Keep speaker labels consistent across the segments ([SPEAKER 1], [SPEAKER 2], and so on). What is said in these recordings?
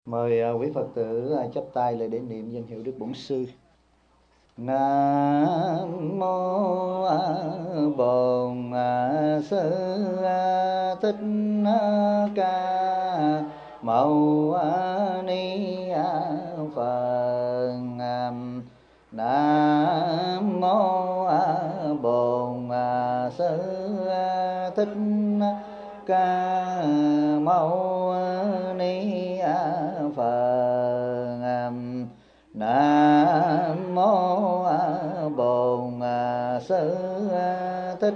[SPEAKER 1] Mời quý Phật tử chắp tay lại để niệm danh hiệu Đức Bổn Sư. Nam mô Bổn Sư Thích Ca Mâu Ni Phật. Nam mô Bổn Sư Thích Ca Mâu Ni Phật. Nam mô Bổn Sư Thích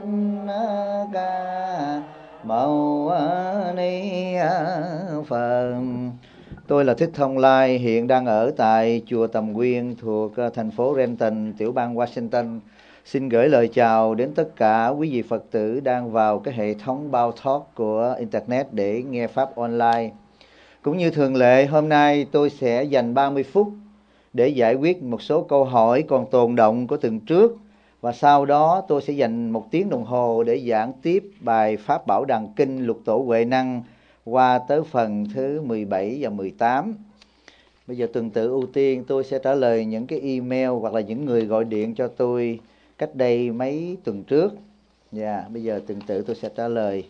[SPEAKER 1] Ca Mâu Ni Phật. Tôi là Thích Thông Lai, hiện đang ở tại chùa Tầm Quyên thuộc thành phố Renton, tiểu bang Washington. Xin gửi lời chào đến tất cả quý vị Phật tử đang vào cái hệ thống Bao Talk của Internet để nghe Pháp online. Cũng như thường lệ, hôm nay tôi sẽ dành 30 phút để giải quyết một số câu hỏi còn tồn đọng của tuần trước. Và sau đó tôi sẽ dành 1 tiếng đồng hồ để giảng tiếp bài Pháp Bảo Đằng Kinh Lục Tổ Huệ Năng qua tới phần thứ 17 và 18. Bây giờ tuần tự ưu tiên tôi sẽ trả lời những cái email hoặc là những người gọi điện cho tôi cách đây mấy tuần trước. Bây giờ tuần tự tôi sẽ trả lời.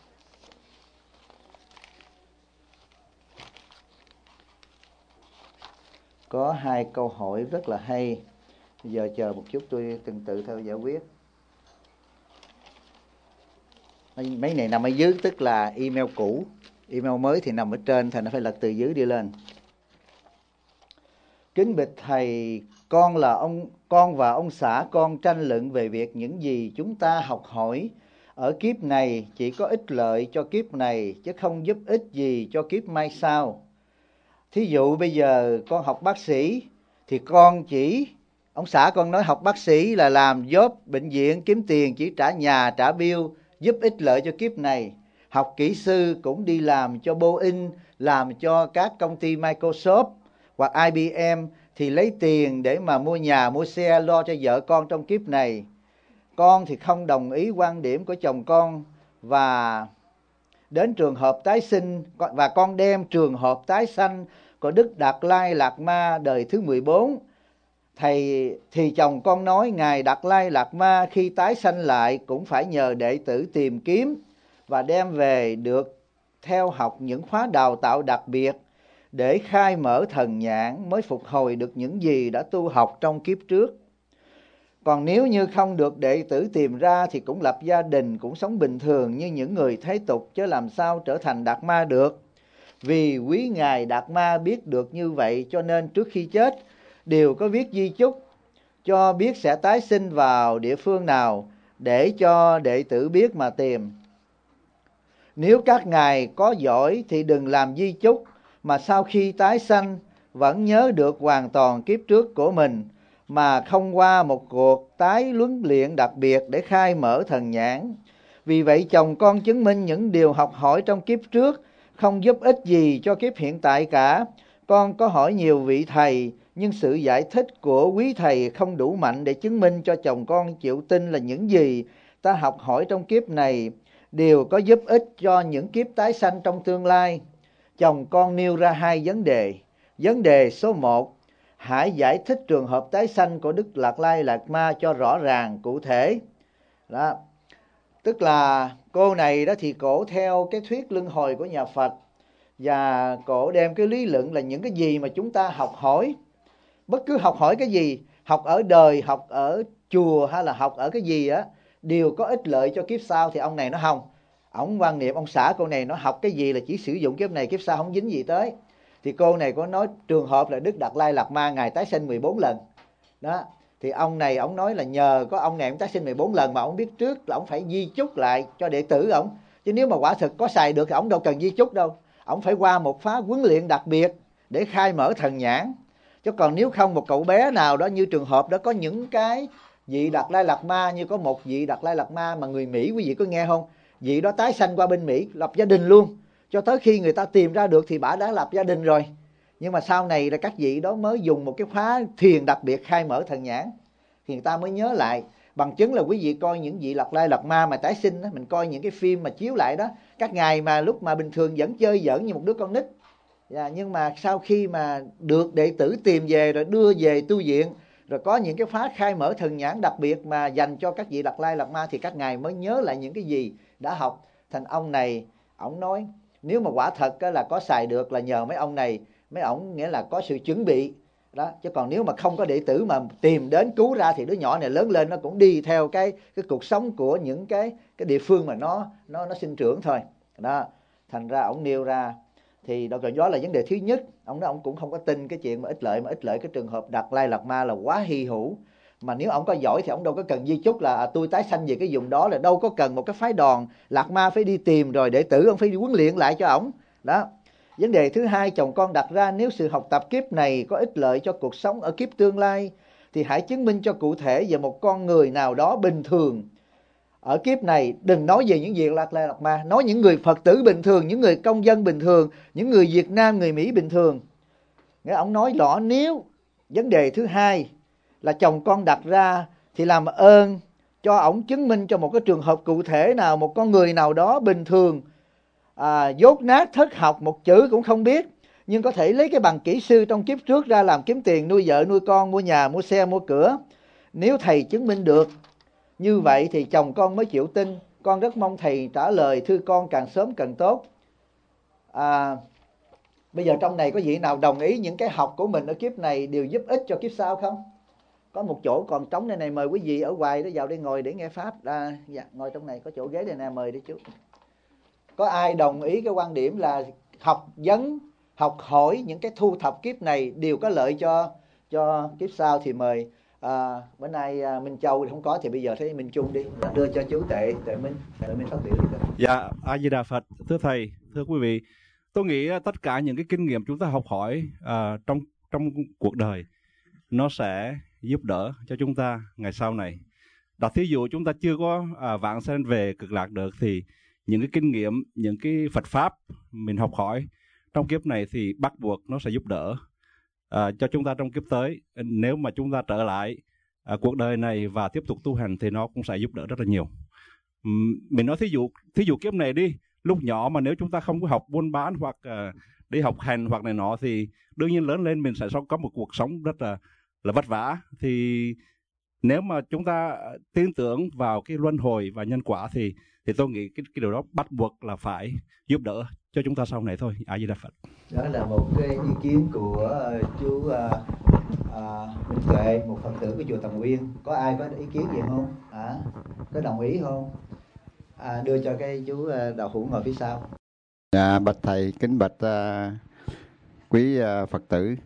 [SPEAKER 1] Có 2 câu hỏi rất là hay. Bây giờ chờ một chút tôi tuần tự theo giải quyết. Mấy này nằm ở dưới tức là email cũ. Email mới thì nằm ở trên, thành nó phải lật từ dưới đi lên. Kính bạch thầy, con và ông xã con tranh luận về việc những gì chúng ta học hỏi ở kiếp này chỉ có ích lợi cho kiếp này chứ không giúp ích gì cho kiếp mai sau. Thí dụ bây giờ con học bác sĩ thì ông xã con nói học bác sĩ là làm job bệnh viện kiếm tiền, chỉ trả nhà trả bill, giúp ích lợi cho kiếp này. Học kỹ sư cũng đi làm cho Boeing, làm cho các công ty Microsoft hoặc IBM thì lấy tiền để mà mua nhà mua xe lo cho vợ con trong kiếp này. Con thì không đồng ý quan điểm của chồng con và đến trường hợp tái sinh, và con đem trường hợp tái sanh của Đức Đạt Lai Lạt Ma đời thứ 14. Thì chồng con nói Ngài Đạt Lai Lạt Ma khi tái sanh lại cũng phải nhờ đệ tử tìm kiếm và đem về được theo học những khóa đào tạo đặc biệt để khai mở thần nhãn mới phục hồi được những gì đã tu học trong kiếp trước. Còn nếu như không được đệ tử tìm ra thì cũng lập gia đình, cũng sống bình thường như những người thế tục, chứ làm sao trở thành Đạt Ma được. Vì quý Ngài Đạt Ma biết được như vậy cho nên trước khi chết đều có viết di chúc cho biết sẽ tái sinh vào địa phương nào để cho đệ tử biết mà tìm. Nếu các ngài có giỏi thì đừng làm di chúc, mà sau khi tái sanh vẫn nhớ được hoàn toàn kiếp trước của mình, mà không qua một cuộc tái huấn luyện đặc biệt để khai mở thần nhãn. Vì vậy chồng con chứng minh những điều học hỏi trong kiếp trước không giúp ích gì cho kiếp hiện tại cả. Con có hỏi nhiều vị thầy, nhưng sự giải thích của quý thầy không đủ mạnh để chứng minh cho chồng con chịu tin là những gì ta học hỏi trong kiếp này đều có giúp ích cho những kiếp tái sanh trong tương lai. Chồng con nêu ra 2 vấn đề. Vấn đề số 1, hãy giải thích trường hợp tái sanh của Đức Đạt Lai Lạt Ma cho rõ ràng, cụ thể. Đó. Tức là cô này đó thì cổ theo cái thuyết luân hồi của nhà Phật, và cổ đem cái lý luận là những cái gì mà chúng ta học hỏi, bất cứ học hỏi cái gì, học ở đời, học ở chùa hay là học ở cái gì á, đều có ích lợi cho kiếp sau. Thì ông này nó không, ông quan niệm ông xã cô này nó học cái gì là chỉ sử dụng kiếp này, kiếp sau không dính gì tới. Thì cô này có nói trường hợp là Đức Đạt Lai Lạt Ma ngài tái sinh 14 lần đó. Thì ông này ông nói là nhờ có ông này ông tái sinh 14 lần mà ông biết trước là ông phải di chúc lại cho đệ tử ông. Chứ nếu mà quả thực có xài được thì ông đâu cần di chúc đâu. Ông phải qua một khóa huấn luyện đặc biệt để khai mở thần nhãn. Chứ còn nếu không, một cậu bé nào đó như trường hợp đó, có những cái vị Đạt Lai Lạt Ma, như có một vị Đạt Lai Lạt Ma mà người Mỹ, quý vị có nghe không? Vị đó tái sanh qua bên Mỹ, lập gia đình luôn. Cho tới khi người ta tìm ra được thì bà đã lập gia đình rồi. Nhưng mà sau này là các vị đó mới dùng một cái khóa thiền đặc biệt khai mở thần nhãn, thì người ta mới nhớ lại. Bằng chứng là quý vị coi những vị Đạt Lai Lạt Ma mà tái sinh đó, mình coi những cái phim mà chiếu lại đó, các ngài mà lúc mà bình thường vẫn chơi giỡn như một đứa con nít, Nhưng mà sau khi mà được đệ tử tìm về rồi đưa về tu viện, rồi có những cái phá khai mở thần nhãn đặc biệt mà dành cho các vị Đạt Lai Lạt Ma, thì các ngài mới nhớ lại những cái gì đã học. Thành ông này, ổng nói nếu mà quả thật là có xài được là nhờ mấy ông này, mấy ổng nghĩa là có sự chuẩn bị đó. Chứ còn nếu mà không có đệ tử mà tìm đến cứu ra thì đứa nhỏ này lớn lên nó cũng đi theo cái cuộc sống của những cái địa phương mà nó sinh trưởng thôi đó. Thành ra ổng nêu ra, thì đó là vấn đề thứ nhất. Ông nói ông cũng không có tin cái chuyện mà ích lợi cái trường hợp Đạt Lai Lạt Ma là quá hy hữu. Mà nếu ông có giỏi thì ông đâu có cần di chúc là tôi tái sanh về cái vùng đó, là đâu có cần một cái phái đoàn Lạt Ma phải đi tìm rồi đệ tử ông phải đi huấn luyện lại cho ổng đó. Vấn đề thứ hai chồng con đặt ra, nếu sự học tập kiếp này có ích lợi cho cuộc sống ở kiếp tương lai, thì hãy chứng minh cho cụ thể về một con người nào đó bình thường ở kiếp này. Đừng nói về những việc Đạt Lai Lạt Ma, nói những người Phật tử bình thường, những người công dân bình thường, những người Việt Nam, người Mỹ bình thường. Nghĩa ông nói rõ, nếu vấn đề thứ hai là chồng con đặt ra thì làm ơn cho ổng chứng minh cho một cái trường hợp cụ thể nào, một con người nào đó bình thường, dốt nát thất học, một chữ cũng không biết, nhưng có thể lấy cái bằng kỹ sư trong kiếp trước ra làm kiếm tiền, nuôi vợ nuôi con, mua nhà mua xe mua cửa. Nếu thầy chứng minh được như vậy thì chồng con mới chịu tin. Con rất mong thầy trả lời, thưa con càng sớm càng tốt. Bây giờ trong này có vị nào đồng ý những cái học của mình ở kiếp này đều giúp ích cho kiếp sau không? Có một chỗ còn trống đây này, mời quý vị ở ngoài đó vào đây ngồi để nghe pháp. Ngồi trong này có chỗ ghế đây nè, mời đi chú. Có ai đồng ý cái quan điểm là học hỏi những cái thu thập kiếp này đều có lợi cho kiếp sau thì mời. Bữa nay Minh Châu không có thì bây giờ thấy Minh Trung đi, đưa cho chú Tệ Minh phát biểu đi.
[SPEAKER 2] Dạ, A Di Đà Phật. Thưa thầy, thưa quý vị, tôi nghĩ tất cả những cái kinh nghiệm chúng ta học hỏi trong cuộc đời nó sẽ giúp đỡ cho chúng ta ngày sau này. Đặt thí dụ chúng ta chưa có vãng sanh về cực lạc được, thì những cái kinh nghiệm, những cái Phật pháp mình học hỏi trong kiếp này thì bắt buộc nó sẽ giúp đỡ cho chúng ta trong kiếp tới. Nếu mà chúng ta trở lại cuộc đời này và tiếp tục tu hành thì nó cũng sẽ giúp đỡ rất là nhiều. Mình nói thí dụ kiếp này đi, lúc nhỏ mà nếu chúng ta không có học buôn bán hoặc đi học hành hoặc này nọ, thì đương nhiên lớn lên mình sẽ có một cuộc sống rất là vất vả. Thì nếu mà chúng ta tin tưởng vào cái luân hồi và nhân quả thì tôi nghĩ cái điều đó bắt buộc là phải giúp đỡ cho chúng ta sau này thôi. A Di Đà Phật.
[SPEAKER 1] Đó là một cái ý kiến của chú Minh Tuệ, một Phật tử của chùa Tầm Uyên. Có ai có ý kiến gì không? Có đồng ý không? Đưa cho cái chú Đạo Hữu ngồi phía sau.
[SPEAKER 3] Dạ, bạch thầy, kính bạch quý Phật tử.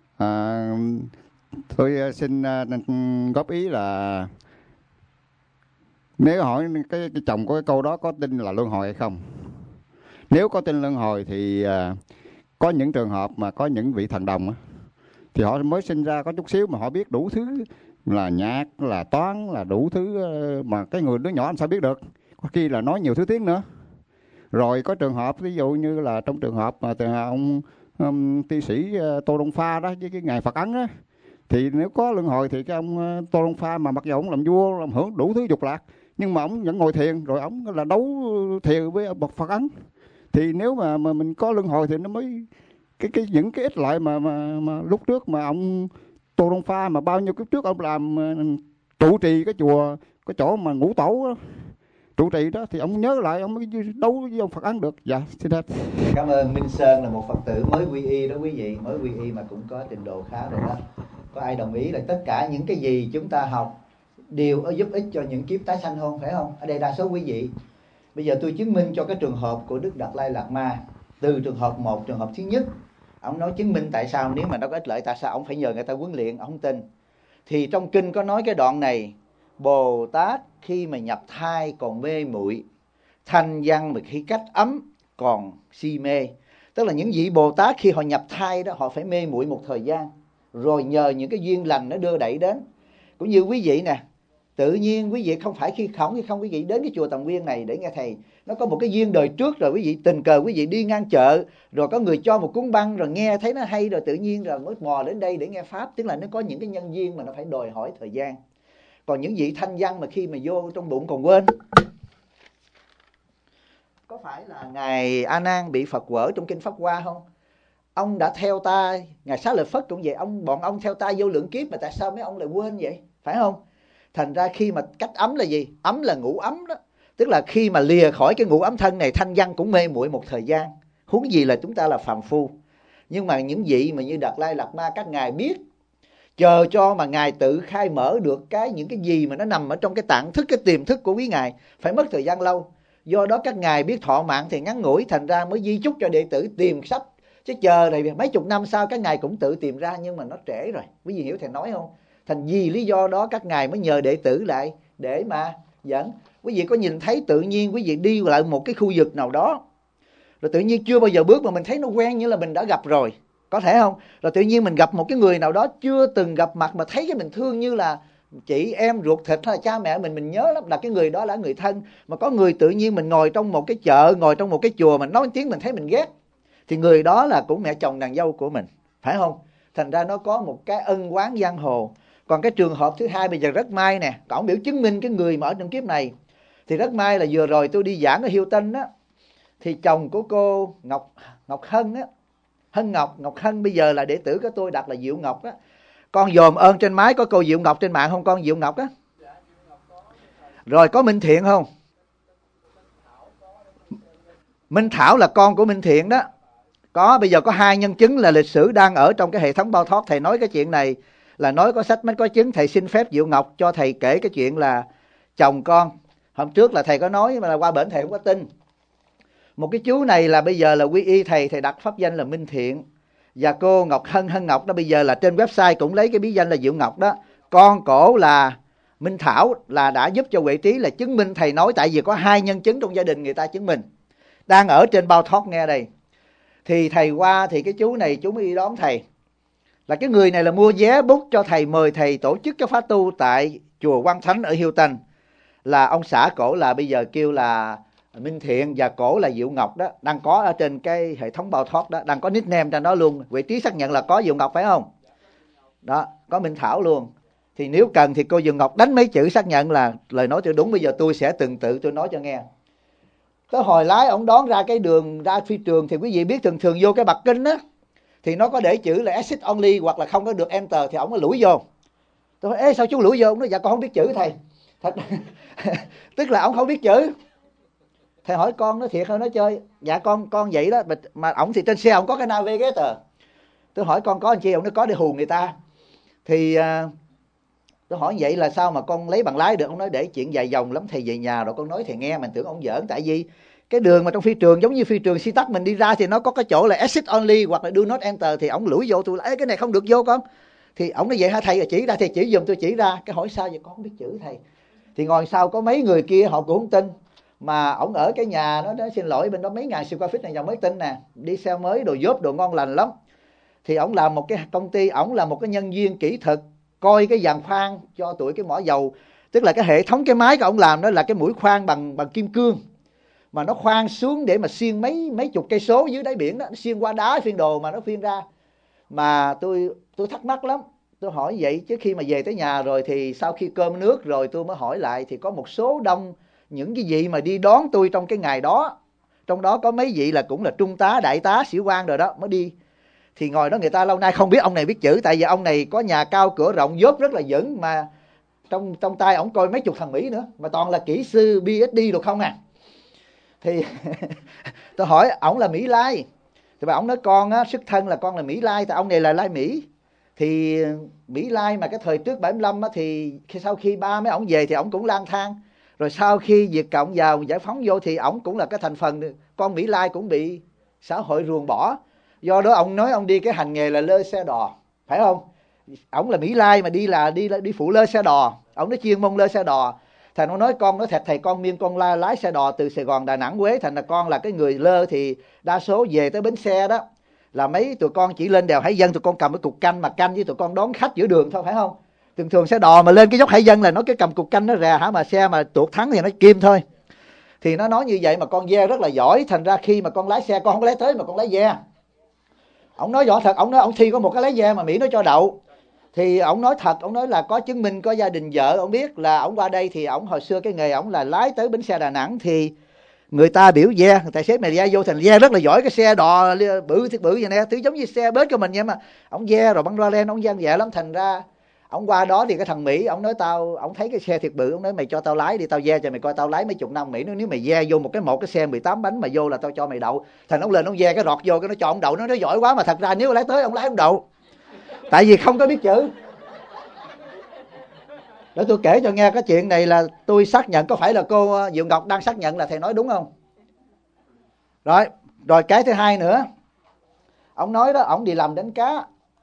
[SPEAKER 3] Tôi xin góp ý là nếu hỏi cái chồng có cái câu đó có tin là luân hồi hay không. Nếu có tin luân hồi thì có những trường hợp mà có những vị thần đồng thì họ mới sinh ra có chút xíu mà họ biết đủ thứ, là nhạc, là toán, là đủ thứ mà cái người đứa nhỏ làm sao biết được, có khi là nói nhiều thứ tiếng nữa. Rồi có trường hợp ví dụ như là trong trường hợp mà ông ti sĩ Tô Đông Pha đó với cái ngài Phật Ấn đó, thì nếu có luân hồi thì cái ông Tô Đông Pha mà mặc dù ông làm vua, làm hưởng đủ thứ dục lạc, nhưng mà ông vẫn ngồi thiền, rồi ông là đấu thiền với bậc Phật Ấn. Thì nếu mà mình có luân hồi thì nó mới những cái ích lợi mà lúc trước mà ông Tô Đông Pha mà bao nhiêu kiếp trước ông làm trụ trì cái chùa, cái chỗ mà ngũ tổ đó, trụ trì đó, thì ông nhớ lại ông mới đấu với ông Phật Ấn được. Dạ, xin hết.
[SPEAKER 1] Cảm ơn Minh Sơn là một Phật tử mới quy y đó quý vị, mới quy y mà cũng có trình độ khá rồi đó. Có ai đồng ý là tất cả những cái gì chúng ta học đều có giúp ích cho những kiếp tái sanh không, phải không? Ở đây đa số quý vị. Bây giờ tôi chứng minh cho cái trường hợp của Đức Đạt Lai Lạt Ma. Từ trường hợp một, trường hợp thứ nhất, ông nói chứng minh tại sao nếu mà nó có ích lợi, tại sao ông phải nhờ người ta huấn luyện, ông không tin. Thì trong kinh có nói cái đoạn này: Bồ Tát khi mà nhập thai còn mê muội, thanh văn mà khi cách ấm còn si mê. Tức là những vị Bồ Tát khi họ nhập thai đó, họ phải mê muội một thời gian, rồi nhờ những cái duyên lành nó đưa đẩy đến. Cũng như quý vị nè, tự nhiên quý vị không phải khi không quý vị đến cái chùa Tầm Uyên này để nghe thầy, nó có một cái duyên đời trước rồi quý vị tình cờ quý vị đi ngang chợ, rồi có người cho một cuốn băng, rồi nghe thấy nó hay, rồi tự nhiên rồi mới mò đến đây để nghe pháp. Tức là nó có những cái nhân duyên mà nó phải đòi hỏi thời gian. Còn những vị thanh văn mà khi mà vô trong bụng còn quên. Có phải là ngài A Nan bị Phật quở trong kinh Pháp Hoa không? ông đã theo ta, Ngài Xá Lợi Phất cũng vậy, bọn ông theo ta vô lượng kiếp mà tại sao mấy ông lại quên vậy, phải không? Thành ra khi mà cách ấm là gì? Ấm là ngủ ấm đó. Tức là khi mà lìa khỏi cái ngũ ấm thân này, thanh văn cũng mê muội một thời gian. Huống gì là chúng ta là phàm phu. Nhưng mà những vị mà như Đạt Lai Lạt Ma, các ngài biết, chờ cho mà ngài tự khai mở được những cái gì mà nó nằm ở trong cái tạng thức, cái tiềm thức của quý ngài, phải mất thời gian lâu. Do đó các ngài biết thọ mạng thì ngắn ngủi, thành ra mới di chúc cho đệ tử tìm sách. Chứ chờ này mấy chục năm sau các ngài cũng tự tìm ra, nhưng mà nó trễ rồi. Quý vị hiểu thầy nói không? Thành vì lý do đó các ngài mới nhờ đệ tử lại để mà dẫn. Quý vị có nhìn thấy tự nhiên quý vị đi lại một cái khu vực nào đó, rồi tự nhiên chưa bao giờ bước mà mình thấy nó quen như là mình đã gặp rồi, có thể không? Rồi tự nhiên mình gặp một cái người nào đó chưa từng gặp mặt mà thấy cái mình thương như là chị em ruột thịt hay là cha mẹ mình nhớ lắm, là cái người đó là người thân. Mà có người tự nhiên mình ngồi trong một cái chợ, ngồi trong một cái chùa, mình nói tiếng mình thấy mình ghét, thì người đó là cũng mẹ chồng nàng dâu của mình, phải không? Thành ra nó có một cái ân oán giang hồ. Còn cái trường hợp thứ hai bây giờ rất may nè, cậu biểu chứng minh cái người mà ở trong kiếp này. Thì rất may là vừa rồi tôi đi giảng ở Hilton á, thì chồng của cô Ngọc Hân á, Ngọc Hân bây giờ là đệ tử của tôi, đặt là Diệu Ngọc á. Con dòm ơn trên máy có cô Diệu Ngọc trên mạng không con Diệu Ngọc á? Rồi có Minh Thiện không? Minh Thảo là con của Minh Thiện đó. Có, bây giờ có 2 nhân chứng là lịch sử đang ở trong cái hệ thống Bao Thoát. Thầy nói cái chuyện này là nói có sách mới có chứng. Thầy xin phép Diệu Ngọc cho thầy kể cái chuyện là chồng con. Hôm trước là thầy có nói mà là qua bển thầy không có tin. Một cái chú này là bây giờ là quy y thầy đặt pháp danh là Minh Thiện. Và cô Ngọc Hân Ngọc đó bây giờ là trên website cũng lấy cái bí danh là Diệu Ngọc đó. Con cổ là Minh Thảo là đã giúp cho Huệ Trí là chứng minh thầy nói, tại vì có 2 nhân chứng trong gia đình người ta chứng minh. Đang ở trên Bao Thoát nghe đây. Thì thầy qua thì cái chú này chú mới đi đón thầy. Là cái người này là mua vé book cho thầy, mời thầy tổ chức cái khóa tu tại chùa Quan Thánh ở Hilton. Là ông xã cổ là bây giờ kêu là Minh Thiện, và cổ là Diệu Ngọc đó, đang có ở trên cái hệ thống Bao Thoát đó, đang có nickname trên đó luôn. Vị trí xác nhận là có Diệu Ngọc phải không? Đó, có Minh Thảo luôn. Thì nếu cần thì cô Diệu Ngọc đánh mấy chữ xác nhận là lời nói tôi đúng. Bây giờ tôi sẽ từng tự tôi nói cho nghe. Tới hồi lái ông đón ra cái đường ra phi trường, thì quý vị biết thường thường vô cái bậc kinh á thì nó có để chữ là exit only hoặc là không có được enter, thì ông có lủi vô. Tôi nói ê sao chú lủi vô? Ông nói dạ con không biết chữ thầy. Thật tức là ông không biết chữ. Thầy hỏi con nó thiệt hay nói chơi? Dạ con vậy đó, mà ổng thì trên xe ổng có cái navigator. Tôi hỏi con có anh chị, ổng nói có để hù người ta. Thì tôi hỏi vậy là sao mà con lấy bằng lái được? Ông nói để chuyện dài dòng lắm, thầy về nhà rồi con nói thầy nghe. Mình tưởng ông giỡn, tại vì cái đường mà trong phi trường giống như phi trường si tắc mình đi ra thì nó có cái chỗ là exit only hoặc là do not enter, thì ổng lủi vô. Tôi là cái này không được vô con. Thì ổng nói vậy hả thầy? Chỉ ra, thầy chỉ giùm tôi chỉ ra. Cái hỏi sao vậy? Con không biết chữ thầy. Thì ngồi sau có mấy người kia họ cũng không tin. Mà ổng ở cái nhà nó xin lỗi bên đó mấy ngàn square feet này giờ mới tin nè, đi xe mới, đồ dốt, đồ ngon lành lắm. Thì ổng làm một cái công ty, ổng là một cái nhân viên kỹ thuật coi cái giàn khoan cho tụi cái mỏ dầu. Tức là cái hệ thống cái máy của ổng làm đó là cái mũi khoan bằng kim cương, mà nó khoan xuống để mà xuyên mấy chục cây số dưới đáy biển đó, nó xuyên qua đá phiên đồ mà nó phiên ra. Mà tôi thắc mắc lắm. Tôi hỏi vậy chứ khi mà về tới nhà rồi thì sau khi cơm nước rồi tôi mới hỏi lại, thì có một số đông những cái vị mà đi đón tôi trong cái ngày đó, trong đó có mấy vị là cũng là trung tá, đại tá, sĩ quan rồi đó mới đi. Thì ngồi đó người ta lâu nay không biết ông này biết chữ, tại vì ông này có nhà cao cửa rộng, dốt rất là vững, mà trong tay ổng coi mấy chục thằng Mỹ nữa, mà toàn là kỹ sư PhD được không à. Thì tôi hỏi ổng là Mỹ Lai, thì bà ổng nói con á, xuất thân là con là Mỹ Lai, tại ông này là Lai Mỹ. Thì Mỹ Lai mà cái thời trước 75 á, thì sau khi ba mấy ổng về thì ổng cũng lang thang. Rồi sau khi Việt Cộng vào giải phóng vô thì ổng cũng là cái thành phần con Mỹ Lai cũng bị xã hội ruồng bỏ. Do đó ông nói ông đi cái hành nghề là lơ xe đò, phải không? Ổng là Mỹ Lai mà đi phụ lơ xe đò, ổng nói chuyên môn lơ xe đò. Thầy nó nói con nói thật thầy, con miên con lái xe đò từ Sài Gòn, Đà Nẵng, Huế, thành là con là cái người lơ. Thì đa số về tới bến xe đó là mấy tụi con chỉ lên đèo Hải Vân, tụi con cầm cái cục canh mà canh với tụi con đón khách giữa đường thôi, phải không? Thường thường xe đò mà lên cái dốc Hải Vân là nó cái cầm cục canh nó rè hả, mà xe mà tuột thắng thì nó kim thôi. Thì nó nói như vậy mà con ve rất là giỏi, thành ra khi mà con lái xe con không có lái tới mà con lái ve. Ông nói rõ thật, ông nói ông thi có một cái lái ve mà Mỹ nó cho đậu. Thì ông nói thật, ông nói là có chứng minh, có gia đình vợ, ông biết là ông qua đây thì ông hồi xưa cái nghề ông là lái tới bến xe Đà Nẵng. Thì Người ta biểu ve, tài xế mày ve vô thành ve rất là giỏi, cái xe đò bự thiệt bự vậy nè, thứ giống như xe bến của mình vậy mà. Ông ve rồi băng ra len, ông gian dẹ lắm. Thành ra ông qua đó thì cái thằng Mỹ, ông nói ông thấy cái xe thiệt bự, ông nói mày cho tao lái đi, tao ve cho mày coi, tao lái mấy chục năm. Mỹ nói nếu mày ve vô một cái xe 18 bánh mà vô là tao cho mày đậu. Thành ông lên ông ve cái rọt vô, cái nó cho ông đậu. Nó giỏi quá, mà thật ra nếu lái tới ông lái ông đậu, tại vì không có biết chữ. Để tôi kể cho nghe cái chuyện này là tôi xác nhận, có phải là cô Diệu Ngọc đang xác nhận là thầy nói đúng không? Rồi cái thứ hai nữa, ông nói đó, ông đi làm đánh cá,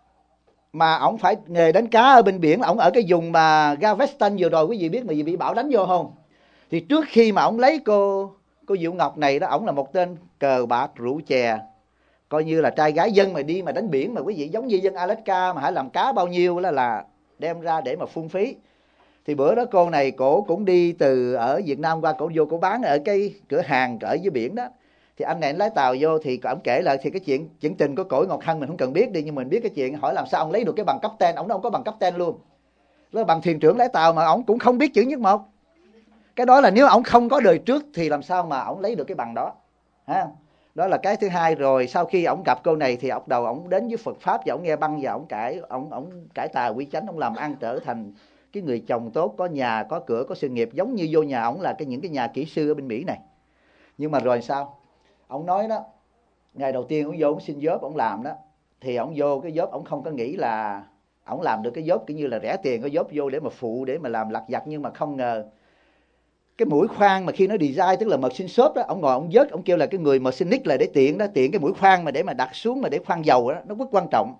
[SPEAKER 1] mà ông phải nghề đánh cá ở bên biển, ông ở cái vùng mà Galveston vừa rồi quý vị biết mà bị bão đánh vô không? Thì trước khi mà ông lấy cô Diệu Ngọc này đó, ông là một tên cờ bạc rượu chè, coi như là trai gái dân mà đi mà đánh biển mà quý vị, giống như dân Alaska mà hãy làm cá bao nhiêu đó là đem ra để mà phung phí. Thì bữa đó cô này cổ cũng đi từ ở Việt Nam qua, cổ vô cổ bán ở cái cửa hàng ở dưới biển đó. Thì anh này anh lái tàu vô, thì ông kể lại thì cái chuyện tình của cổ Ngọc Hân mình không cần biết đi, nhưng mình biết cái chuyện hỏi làm sao ông lấy được cái bằng cấp ten. Ông nói ông có bằng cấp ten luôn, đó bằng thuyền trưởng lái tàu mà ông cũng không biết chữ nhất một. Cái đó là nếu ông không có đời trước thì làm sao mà ông lấy được cái bằng đó ha? Đó là cái thứ hai. Rồi sau khi ông gặp cô này thì ông đầu ông đến với Phật pháp, và ông nghe băng, và ông cải tà quy chánh, ông làm ăn trở thành cái người chồng tốt, có nhà có cửa có sự nghiệp, giống như vô nhà ông là những cái nhà kỹ sư ở bên Mỹ này. Nhưng mà rồi sao? Ông nói đó, ngày đầu tiên ông vô ông xin job ông làm đó, thì ông vô cái job ông không có nghĩ là ông làm được cái job kiểu như là rẻ tiền, cái job vô để mà phụ, để mà làm lặt vặt. Nhưng mà không ngờ cái mũi khoan mà khi nó design, tức là machine shop đó, ông ngồi ông vớt, ông kêu là cái người machinic là để tiện đó, tiện cái mũi khoan mà để mà đặt xuống mà để khoan dầu đó, nó rất quan trọng.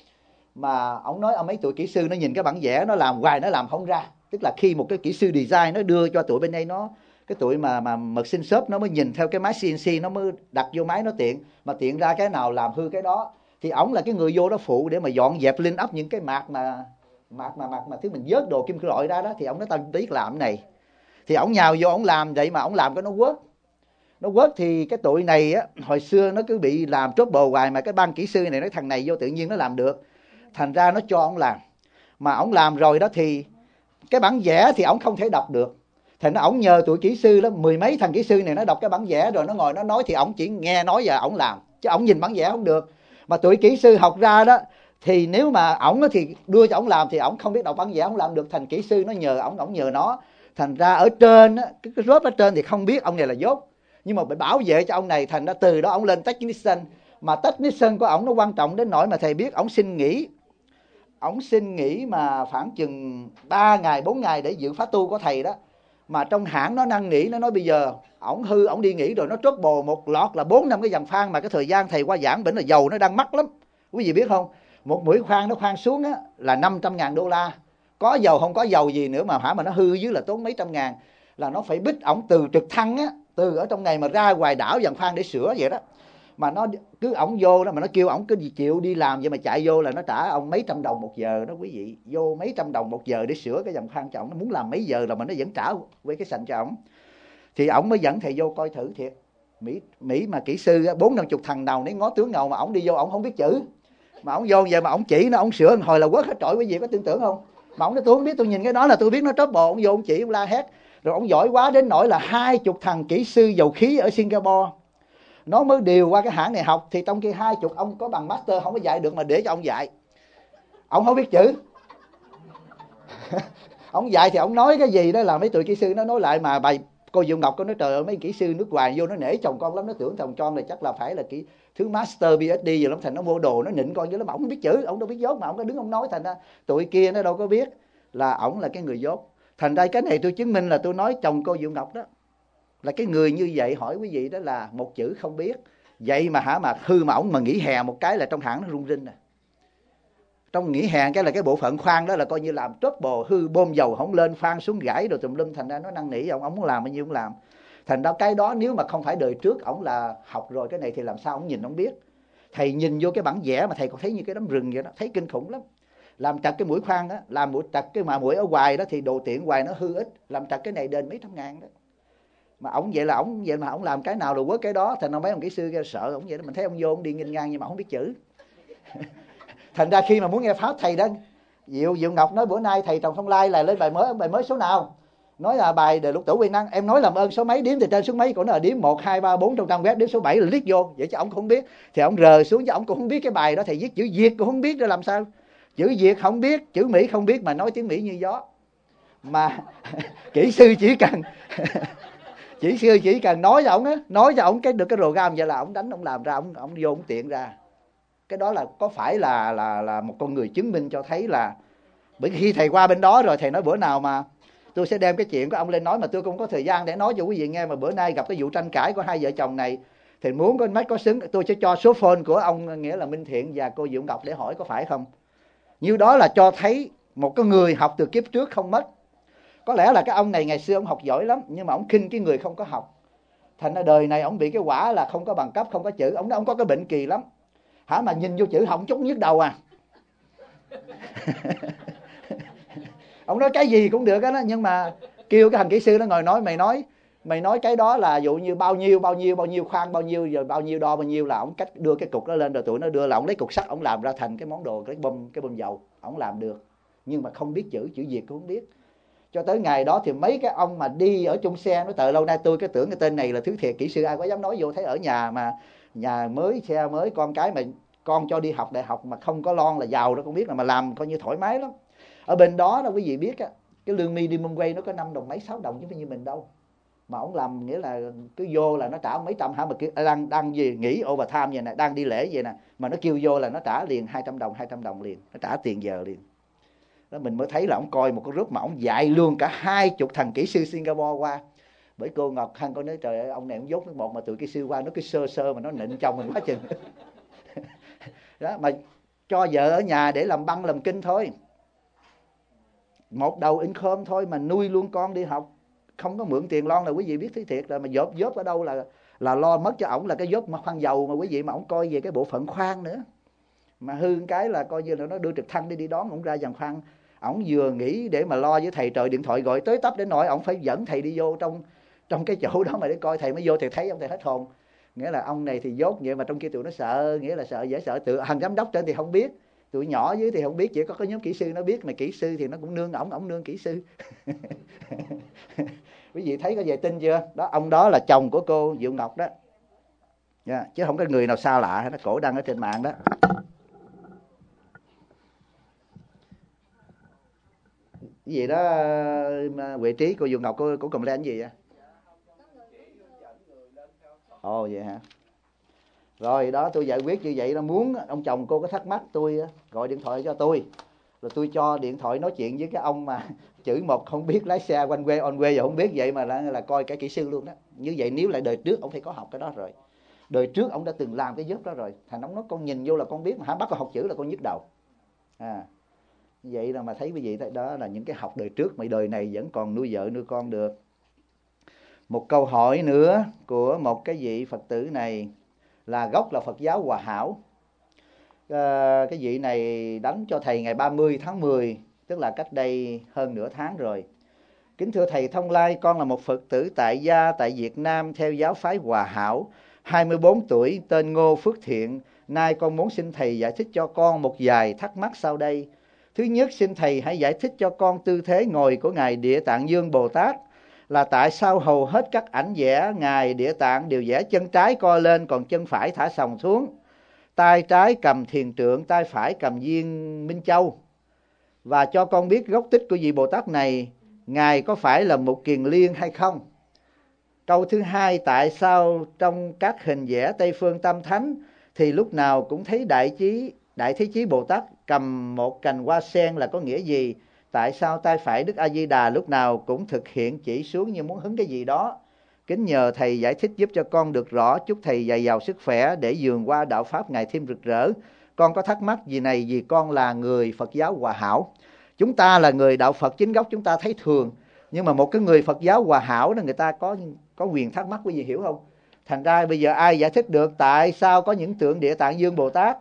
[SPEAKER 1] Mà ông nói ông mấy tụi kỹ sư nó nhìn cái bản vẽ nó làm hoài nó làm không ra. Tức là khi một cái kỹ sư design nó đưa cho tụi bên đây, nó cái tụi mà machine shop nó mới nhìn theo cái máy CNC, nó mới đặt vô máy nó tiện, mà tiện ra cái nào làm hư cái đó. Thì ổng là cái người vô đó phụ để mà dọn dẹp clean up những cái mạc mà thứ mình vớt đồ kim loại ra đó. Thì ổng nói tao biết làm cái này, thì ổng nhào vô ổng làm vậy, mà ổng làm cái nó quớt. Thì cái tụi này á, hồi xưa nó cứ bị làm trốt bồ hoài, mà cái ban kỹ sư này nói thằng này vô tự nhiên nó làm được, thành ra nó cho ổng làm. Mà ổng làm rồi đó thì cái bản vẽ thì ổng không thể đọc được, thành ra ổng nhờ tụi kỹ sư đó, 10 mấy thằng kỹ sư này nó đọc cái bản vẽ rồi nó ngồi nó nói, thì ổng chỉ nghe nói và ổng làm, chứ ổng nhìn bản vẽ không được. Mà tụi kỹ sư học ra đó, thì nếu mà ổng thì đưa cho ổng làm, thì ổng không biết đọc bản vẽ, ổng làm được. Thành kỹ sư nó nhờ ổng nhờ nó. Thành ra ở trên á, cái job ở trên thì không biết ông này là dốt, nhưng mà phải bảo vệ cho ông này. Thành ra từ đó ổng lên technician. Mà technician của ổng nó quan trọng đến nỗi mà thầy biết ổng xin nghỉ mà khoảng chừng 3 ngày 4 ngày để dự khóa tu của thầy đó. Mà trong hãng nó năn nỉ, nó nói bây giờ ổng hư, ổng đi nghỉ rồi, nó trốt bồ một lọt là 4-5 cái dàn khoan, mà cái thời gian thầy qua giảng bệnh là dầu nó đang mắc lắm, quý vị biết không? Một mũi khoan nó khoan xuống á là $500,000, có dầu không có dầu gì nữa, mà nó hư dưới là tốn mấy trăm ngàn. Là nó phải bích ổng từ trực thăng á, từ ở trong này mà ra ngoài đảo dàn khoan để sửa vậy đó. Mà nó cứ ổng vô đó, mà nó kêu ổng cứ chịu đi làm vậy, mà chạy vô là nó trả ông mấy trăm đồng một giờ đó quý vị. Vô mấy trăm đồng một giờ để sửa cái dàn khoan cho ổng, nó muốn làm mấy giờ là mà nó vẫn trả với cái sành cho ổng. Thì ổng mới dẫn thầy vô coi thử thiệt. Mỹ mà kỹ sư 40-50 thằng đầu nấy ngó tướng ngầu, mà ổng đi vô ổng không biết chữ. Mà ổng vô vậy mà ổng chỉ nó, ổng sửa hồi là quất hết trọi, quý vị có tưởng tượng không? Mà ổng nói tôi không biết, tôi nhìn cái đó là tôi biết nó trót bồ. Ổng vô ổng chỉ, ổng la hét. Rồi ổng giỏi quá đến nỗi là 20 thằng kỹ sư dầu khí ở Singapore nó mới điều qua cái hãng này học. Thì trong khi 20 ông có bằng master không có dạy được, mà để cho ông dạy, ông không biết chữ. Ông dạy thì ông nói cái gì đó là mấy tụi kỹ sư nó nói lại. Mà bà cô Diệu Ngọc có nói trời ơi, mấy kỹ sư nước ngoài vô nó nể chồng con lắm, nó tưởng chồng con này chắc là phải là cái thứ master PhD gì lắm, thành nó mua đồ nó nịnh con dữ lắm. Mà ông không biết chữ, ông đâu biết dốt, mà ông có đứng ông nói, thành ra tụi kia nó đâu có biết là ổng là cái người dốt. Thành ra cái này tôi chứng minh là tôi nói chồng cô Diệu Ngọc đó là cái người như vậy. Hỏi quý vị đó là một chữ không biết vậy mà mà hư, mà ổng mà nghỉ hè một cái là trong hãng nó rung rinh nè. Trong nghỉ hè cái là cái bộ phận khoan đó là coi như làm trốt bồ, hư bơm dầu không lên, khoan xuống gãy rồi tùm lum. Thành ra nó năn nỉ ông muốn làm bao nhiêu cũng làm. Thành ra cái đó nếu mà không phải đời trước ổng là học rồi cái này thì làm sao ổng nhìn ổng biết. Thầy nhìn vô cái bản vẽ mà thầy còn thấy như cái đám rừng vậy đó, thấy kinh khủng lắm. Làm trật cái mũi khoan đó, làm mũi trật cái mà mũi ở ngoài đó thì đồ tiện ngoài nó hư ít, làm trật cái này đền mấy trăm ngàn đó. Mà ổng vậy mà ổng làm cái nào rồi quất cái đó. Thành ra mấy ông kỹ sư kia sợ ổng vậy đó. Mình thấy ông vô ổng đi nghênh ngang nhưng mà không biết chữ. Thành ra khi mà muốn nghe pháp thầy đó, Diệu Ngọc nói bữa nay thầy Trần Phong Lai là lên bài mới số nào. Nói là bài Đề Lục Tử Quyền Năng, em nói làm ơn số mấy, đếm từ trên xuống mấy, của nó là đếm 1, 2, 3, 4 trong trang web, đếm số 7 là liếc vô. Vậy chứ ông cũng không biết. Thì ông rờ xuống chứ ông cũng không biết cái bài đó thầy viết chữ Việt cũng không biết rồi làm sao. Chữ Việt không biết, chữ Mỹ không biết mà nói tiếng Mỹ như gió. Mà kỹ sư chỉ cần chỉ cần nói cho ổng á, nói cho ổng cái được cái program vậy là ổng đánh, ổng làm ra, ổng vô ổng tiện ra. Cái đó là có phải là một con người chứng minh cho thấy là, bởi khi thầy qua bên đó rồi thầy nói bữa nào mà tôi sẽ đem cái chuyện của ông lên nói, mà tôi không có thời gian để nói cho quý vị nghe, mà bữa nay gặp cái vụ tranh cãi của hai vợ chồng này, thì muốn có mắt có xứng, tôi sẽ cho số phone của ông nghĩa là Minh Thiện và cô Diệu Ngọc để hỏi có phải không. Như đó là cho thấy một cái người học từ kiếp trước không mất. Có lẽ là cái ông này ngày xưa ông học giỏi lắm, nhưng mà ông khinh cái người không có học, thành ra đời này ông bị cái quả là không có bằng cấp, không có chữ. Ông có cái bệnh kỳ lắm, hả, mà nhìn vô chữ không chút nhức đầu à. Ông nói cái gì cũng được đó, nhưng mà kêu cái thằng kỹ sư nó ngồi nói, mày nói cái đó là dụ như bao nhiêu khoan bao nhiêu, giờ bao nhiêu đo bao nhiêu, là ông cách đưa cái cục đó lên, rồi tụi nó đưa là ông lấy cục sắt ông làm ra thành cái món đồ, cái bơm dầu, ông làm được, nhưng mà không biết chữ Việt cũng không biết. Cho tới ngày đó thì mấy cái ông mà đi ở chung xe nói từ lâu nay tôi cái tưởng cái tên này là thứ thiệt kỹ sư, ai có dám nói vô. Thấy ở nhà mà nhà mới, xe mới, con cái mà con cho đi học đại học mà không có lon là giàu đó, không biết là mà làm coi như thoải mái lắm. Ở bên đó là quý vị biết á, cái lương minimum wage nó có 5 đồng mấy 6 đồng chứ không phải như mình đâu. Mà ông làm nghĩa là cứ vô là nó trả mấy trăm, hả, mà đang gì nghỉ overtime vậy nè, đang đi lễ vậy nè, mà nó kêu vô là nó trả liền 200 đồng liền, nó trả tiền giờ liền. Đó mình mới thấy là ông coi một cái group mà ông dạy luôn cả 20 thằng kỹ sư Singapore qua. Bởi cô Ngọc Hân có nói trời ơi, ông này ông dốt nước bọt mà tụi kỹ sư qua nó cứ sơ mà nó nịnh chồng mình quá chừng. Đó, mà cho vợ ở nhà để làm băng làm kinh thôi, một đầu income thôi mà nuôi luôn con đi học, không có mượn tiền lon là quý vị biết thế thiệt. Là mà dốt ở đâu là lo mất cho ổng là cái dốt mà khoan dầu mà quý vị, mà ổng coi về cái bộ phận khoan nữa. Mà hư cái là coi như là nó đưa trực thăng đi đón ổng ra giàn khoan. Ổng vừa nghỉ để mà lo với thầy, trời điện thoại gọi tới tấp đến nỗi ổng phải dẫn thầy đi vô trong cái chỗ đó mà để coi. Thầy mới vô thì thấy ông thầy hết hồn, nghĩa là ông này thì dốt vậy mà trong kia tụi nó sợ, nghĩa là sợ, dễ sợ. Tự thằng giám đốc trên thì không biết, tụi nhỏ dưới thì không biết, chỉ có cái nhóm kỹ sư nó biết, mà kỹ sư thì nó cũng nương ổng nương kỹ sư. Quý vị thấy có về tin chưa đó, ông đó là chồng của cô Diệu Ngọc đó. Chứ không có người nào xa lạ, nó cổ đăng ở trên mạng đó. Cái gì đó Huệ Trí, cô Diệu Ngọc cô comment gì vậy? Ồ vậy hả? Rồi đó, tôi giải quyết như vậy là muốn ông chồng cô có thắc mắc tôi gọi điện thoại cho tôi, rồi tôi cho điện thoại nói chuyện với cái ông mà chữ một không biết, lái xe quanh quê on quê giờ không biết, vậy mà là coi cái kỹ sư luôn đó. Như vậy nếu lại đời trước ông phải có học cái đó rồi, đời trước ông đã từng làm cái job đó rồi. Thành ông nói con nhìn vô là con biết, mà hả bắt con học chữ là con nhức đầu. Vậy là mà thấy quý vị, đó là những cái học đời trước mà đời này vẫn còn nuôi vợ nuôi con được. Một câu hỏi nữa của một cái vị Phật tử này là gốc là Phật giáo Hòa Hảo. Cái vị này đánh cho thầy ngày 30 tháng 10, tức là cách đây hơn nửa tháng rồi. Kính thưa thầy Thông Lai, con là một Phật tử tại gia tại Việt Nam theo giáo phái Hòa Hảo, 24 tuổi, tên Ngô Phước Thiện. Nay con muốn xin thầy giải thích cho con một vài thắc mắc sau đây. Thứ nhất, xin thầy hãy giải thích cho con tư thế ngồi của Ngài Địa Tạng Dương Bồ Tát, là tại sao hầu hết các ảnh vẽ Ngài Địa Tạng đều vẽ chân trái co lên, còn chân phải thả sòng xuống, tay trái cầm thiền trượng, tay phải cầm viên Minh Châu. Và cho con biết gốc tích của vị Bồ Tát này, Ngài có phải là một kiền liên hay không? Câu thứ hai, tại sao trong các hình vẽ Tây Phương Tam Thánh thì lúc nào cũng thấy Đại Thế Chí Bồ Tát cầm một cành hoa sen là có nghĩa gì? Tại sao tay phải Đức A Di Đà lúc nào cũng thực hiện chỉ xuống như muốn hứng cái gì đó? Kính nhờ thầy giải thích giúp cho con được rõ. Chúc thầy dày dào sức khỏe để vượt qua đạo pháp Ngài thêm rực rỡ. Con có thắc mắc gì này vì con là người Phật giáo Hòa Hảo. Chúng ta là người đạo Phật chính gốc chúng ta thấy thường, nhưng mà một cái người Phật giáo Hòa Hảo đó người ta có quyền thắc mắc, quý vị hiểu không? Thành ra bây giờ ai giải thích được tại sao có những tượng Địa Tạng Dương Bồ Tát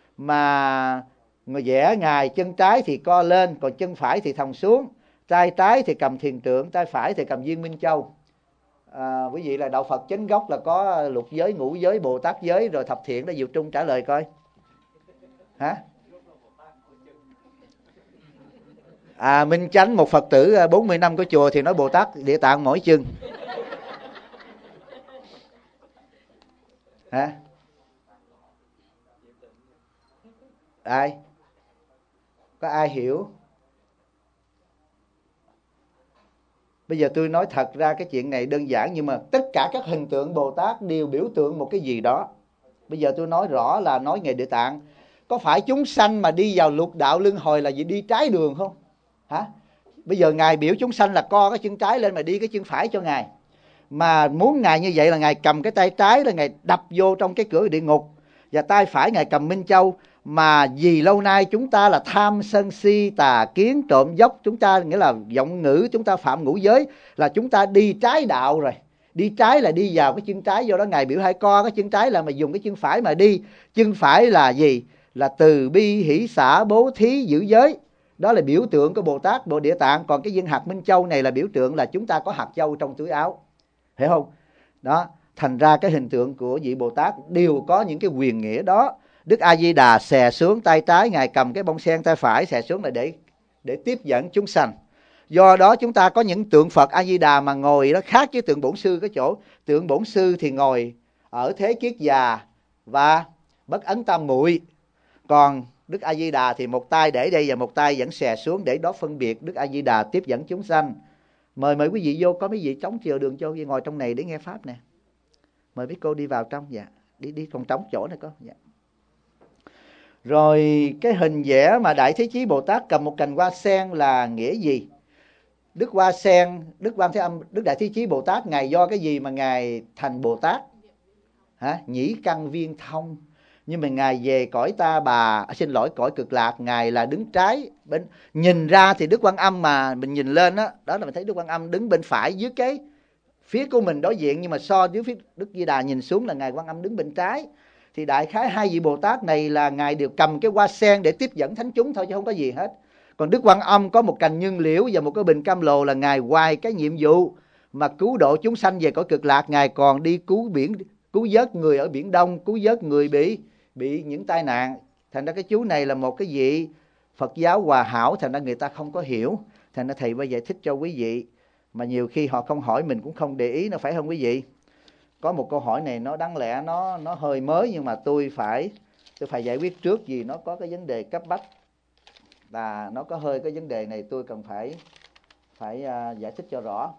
[SPEAKER 1] mà người vẽ Ngài chân trái thì co lên, còn chân phải thì thòng xuống, tay trái thì cầm thiền trượng, tay phải thì cầm viên Minh Châu. Quý vị là đạo Phật chính gốc là có lục giới, ngũ giới, Bồ Tát giới, rồi thập thiện đó. Diệu Trung trả lời coi. Hả? Minh Chánh, một Phật tử 40 năm của chùa thì nói Bồ Tát Địa Tạng mỏi chân. Hả? Ai? Có ai hiểu? Bây giờ tôi nói thật ra cái chuyện này đơn giản, nhưng mà tất cả các hình tượng Bồ Tát đều biểu tượng một cái gì đó. Bây giờ tôi nói rõ là nói Ngài Địa Tạng. Có phải chúng sanh mà đi vào lục đạo luân hồi là gì đi trái đường không? Hả? Bây giờ Ngài biểu chúng sanh là co cái chân trái lên mà đi cái chân phải cho Ngài. Mà muốn Ngài như vậy là Ngài cầm cái tay trái là Ngài đập vô trong cái cửa địa ngục, và tay phải Ngài cầm Minh Châu. Mà vì lâu nay chúng ta là tham sân si tà kiến trộm dốc, chúng ta nghĩa là vọng ngữ, chúng ta phạm ngũ giới, là chúng ta đi trái đạo rồi. Đi trái là đi vào cái chân trái, do đó Ngài biểu hãy co cái chân trái là mà dùng cái chân phải mà đi. Chân phải là gì? Là từ bi hỷ xả bố thí giữ giới. Đó là biểu tượng của Bồ Tát Bộ Địa Tạng. Còn cái viên hạt Minh Châu này là biểu tượng là chúng ta có hạt châu trong túi áo. Hiểu không? Đó, thành ra cái hình tượng của vị Bồ Tát đều có những cái quyền nghĩa đó. Đức A Di Đà xè xuống tay trái, Ngài cầm cái bông sen tay phải xè xuống là để tiếp dẫn chúng sanh. Do đó chúng ta có những tượng Phật A Di Đà mà ngồi đó khác với tượng Bổn Sư cái chỗ. Tượng Bổn Sư thì ngồi ở thế kiết già và bất ấn tam muội. Còn Đức A Di Đà thì một tay để đây và một tay vẫn xè xuống, để đó phân biệt Đức A Di Đà tiếp dẫn chúng sanh. Mời quý vị vô, có mấy vị trống chiều đường cho ngồi trong này để nghe pháp nè. Mời mấy cô đi vào trong. Dạ, đi còn trống chỗ này có. Dạ. Rồi cái hình vẽ mà Đại Thế Chí Bồ Tát cầm một cành hoa sen là nghĩa gì? Đức Hoa Sen, Đức Quan Thế Âm, Đức Đại Thế Chí Bồ Tát Ngài do cái gì mà Ngài thành Bồ Tát? Hả? Nhĩ căn viên thông. Nhưng mà Ngài về cõi ta bà, cõi Cực Lạc, Ngài là đứng trái bên. Nhìn ra thì Đức Quan Âm mà mình nhìn lên đó là mình thấy Đức Quan Âm đứng bên phải dưới cái phía của mình đối diện, nhưng mà so với phía Đức Di Đà nhìn xuống là Ngài Quan Âm đứng bên trái. Thì đại khái hai vị Bồ Tát này là Ngài đều cầm cái hoa sen để tiếp dẫn thánh chúng thôi, chứ không có gì hết. Còn Đức Quan Âm có một cành nhung liễu và một cái bình cam lồ, là Ngài ngoài cái nhiệm vụ mà cứu độ chúng sanh về cõi Cực Lạc, Ngài còn đi cứu vớt người ở Biển Đông, cứu vớt người bị những tai nạn. Thành ra cái chú này là một cái vị Phật giáo hòa hảo, thành ra người ta không có hiểu. Thành ra thầy bây giờ thích cho quý vị, mà nhiều khi họ không hỏi mình cũng không để ý, nó phải không quý vị? Có một câu hỏi này nó đáng lẽ nó hơi mới, nhưng mà tôi phải giải quyết trước vì nó có cái vấn đề cấp bách, và nó có hơi cái vấn đề này tôi cần phải giải thích cho rõ.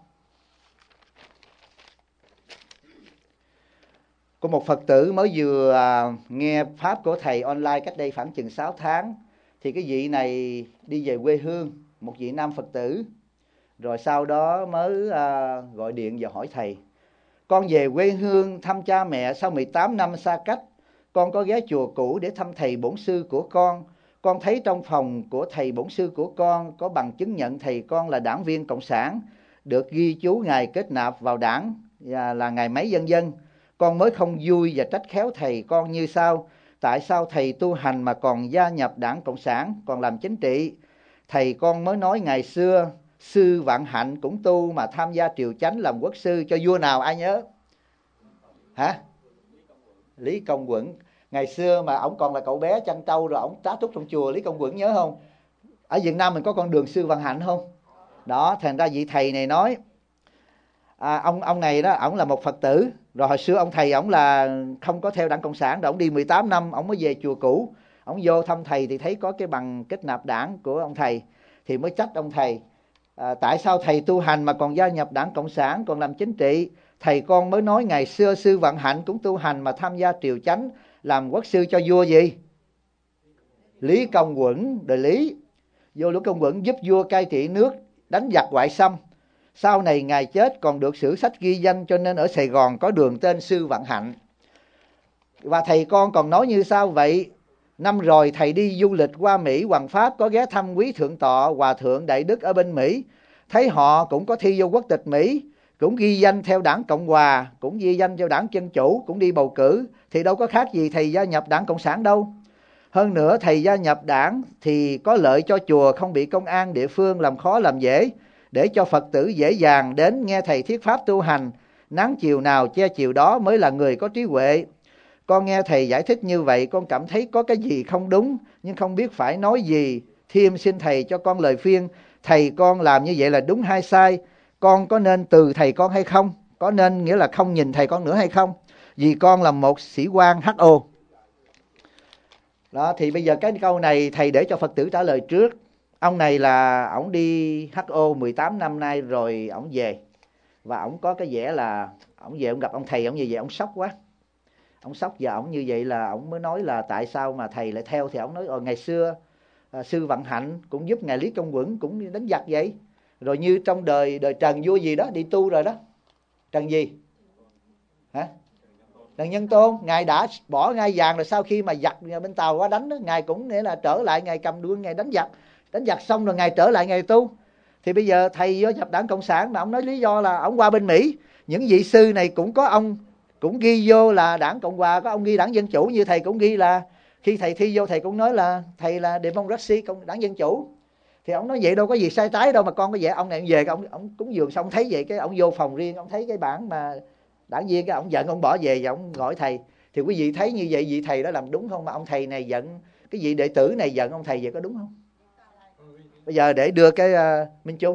[SPEAKER 1] Có một Phật tử mới vừa nghe pháp của thầy online cách đây khoảng chừng 6 tháng. Thì cái vị này đi về quê hương, một vị nam Phật tử. Rồi sau đó mới gọi điện và hỏi thầy: con về quê hương thăm cha mẹ sau 18 năm xa cách. Con có ghé chùa cũ để thăm thầy Bổn Sư của con. Con thấy trong phòng của thầy Bổn Sư của con có bằng chứng nhận thầy con là đảng viên Cộng sản, được ghi chú ngày kết nạp vào đảng và là ngày mấy vân vân. Con mới không vui và trách khéo thầy con như sau: tại sao thầy tu hành mà còn gia nhập đảng Cộng sản, còn làm chính trị? Thầy con mới nói ngày xưa Sư Vạn Hạnh cũng tu mà tham gia triều chánh làm quốc sư cho vua nào, ai nhớ? Hả? Lý Công Uẩn. Ngày xưa mà ổng còn là cậu bé chăn trâu rồi ổng tá túc trong chùa, Lý Công Uẩn nhớ không? Ở Việt Nam mình có con đường Sư Vạn Hạnh không? Đó, thành ra vị thầy này nói ông này đó, ổng là một Phật tử. Rồi hồi xưa ông thầy ổng là không có theo đảng Cộng sản, rồi ổng đi 18 năm ổng mới về chùa cũ. Ổng vô thăm thầy thì thấy có cái bằng kết nạp đảng của ông thầy, thì mới trách ông thầy: tại sao thầy tu hành mà còn gia nhập đảng Cộng sản, còn làm chính trị? Thầy con mới nói ngày xưa Sư Vạn Hạnh cũng tu hành mà tham gia triều chánh làm quốc sư cho vua gì? Lý Công Uẩn. Đời Lý. Vua Lý Công Uẩn giúp vua cai trị nước, đánh giặc ngoại xâm. Sau này ngài chết còn được sử sách ghi danh, cho nên ở Sài Gòn có đường tên Sư Vạn Hạnh. Và thầy con còn nói như sau vậy: năm rồi thầy đi du lịch qua Mỹ Hoàng Pháp, có ghé thăm quý thượng tọa Hòa thượng Đại Đức ở bên Mỹ. Thấy họ cũng có thi vô quốc tịch Mỹ, cũng ghi danh theo đảng Cộng Hòa, cũng ghi danh theo đảng Dân Chủ, cũng đi bầu cử. Thì đâu có khác gì thầy gia nhập đảng Cộng sản đâu. Hơn nữa thầy gia nhập đảng thì có lợi cho chùa, không bị công an địa phương làm khó làm dễ, để cho Phật tử dễ dàng đến nghe thầy thuyết pháp tu hành. Nắng chiều nào che chiều đó mới là người có trí huệ. Con nghe thầy giải thích như vậy, con cảm thấy có cái gì không đúng, nhưng không biết phải nói gì. Thêm xin thầy cho con lời khuyên, thầy con làm như vậy là đúng hay sai, con có nên từ thầy con hay không, có nên nghĩa là không nhìn thầy con nữa hay không, vì con là một sĩ quan HO. Đó, thì bây giờ cái câu này thầy để cho Phật tử trả lời trước. Ông này là ổng đi HO 18 năm nay rồi ổng về. Và ổng có cái vẻ là ổng về ổng gặp ông thầy ổng như vậy, ổng sốc quá. Ổng sốc và ổng như vậy là ổng mới nói là tại sao mà thầy lại theo. Thì ổng nói ngày xưa sư Vận Hạnh cũng giúp ngài Lý Công Uẩn cũng đánh giặc vậy. Rồi như trong đời Trần vua gì đó đi tu rồi đó. Trần gì? Hả? Trần Nhân Tôn, ngài đã bỏ ngai vàng rồi, sau khi mà giặc bên Tàu qua đánh đó, ngài cũng nghĩa là trở lại, ngài cầm đuôi ngài đánh giặc xong rồi ngài trở lại ngài tu. Thì bây giờ thầy vô nhập Đảng Cộng sản mà ông nói lý do là ông qua bên Mỹ. Những vị sư này cũng có ông cũng ghi vô là Đảng Cộng Hòa, có ông ghi Đảng Dân Chủ, như thầy cũng ghi là khi thầy thi vô thầy cũng nói là thầy là Democracy, Đảng Dân Chủ. Thì ông nói vậy đâu có gì sai trái đâu mà con có vậy. Ông này về ông cúng dường xong thấy vậy cái ông vô phòng riêng, ông thấy cái bản mà đảng viên cái ông giận, ông bỏ về và ông gọi thầy. Thì quý vị thấy như vậy vị thầy đó làm đúng không? Mà ông thầy này giận, cái vị đệ tử này giận ông thầy vậy có đúng không? Bây giờ để đưa cái Minh Trung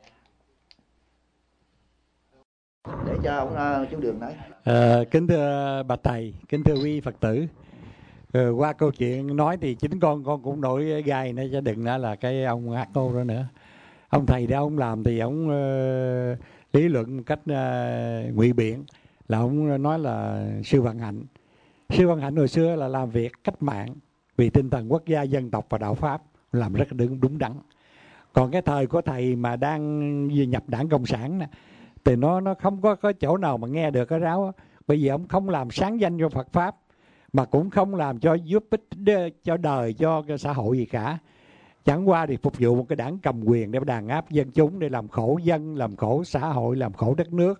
[SPEAKER 1] để cho ông chú Đường nói.
[SPEAKER 4] Kính thưa bạch thầy, kính thưa quý Phật tử, qua câu chuyện nói thì chính con cũng nổi gai nữa, chứ đừng nói là cái ông hát cô đó nữa. Ông thầy đó ông làm thì ông lý luận một cách ngụy biện, là ông nói là sư Vận Hạnh hồi xưa là làm việc cách mạng vì tinh thần quốc gia, dân tộc và đạo Pháp, làm rất đúng đắn. Còn cái thời của thầy mà đang nhập Đảng Cộng sản nè, thì nó không có chỗ nào mà nghe được cái ráo. Bởi vì ông không làm sáng danh cho Phật Pháp, mà cũng không làm cho giúp ích cho đời, cho cái xã hội gì cả. Chẳng qua thì phục vụ một cái đảng cầm quyền để đàn áp dân chúng, để làm khổ dân, làm khổ xã hội, làm khổ đất nước.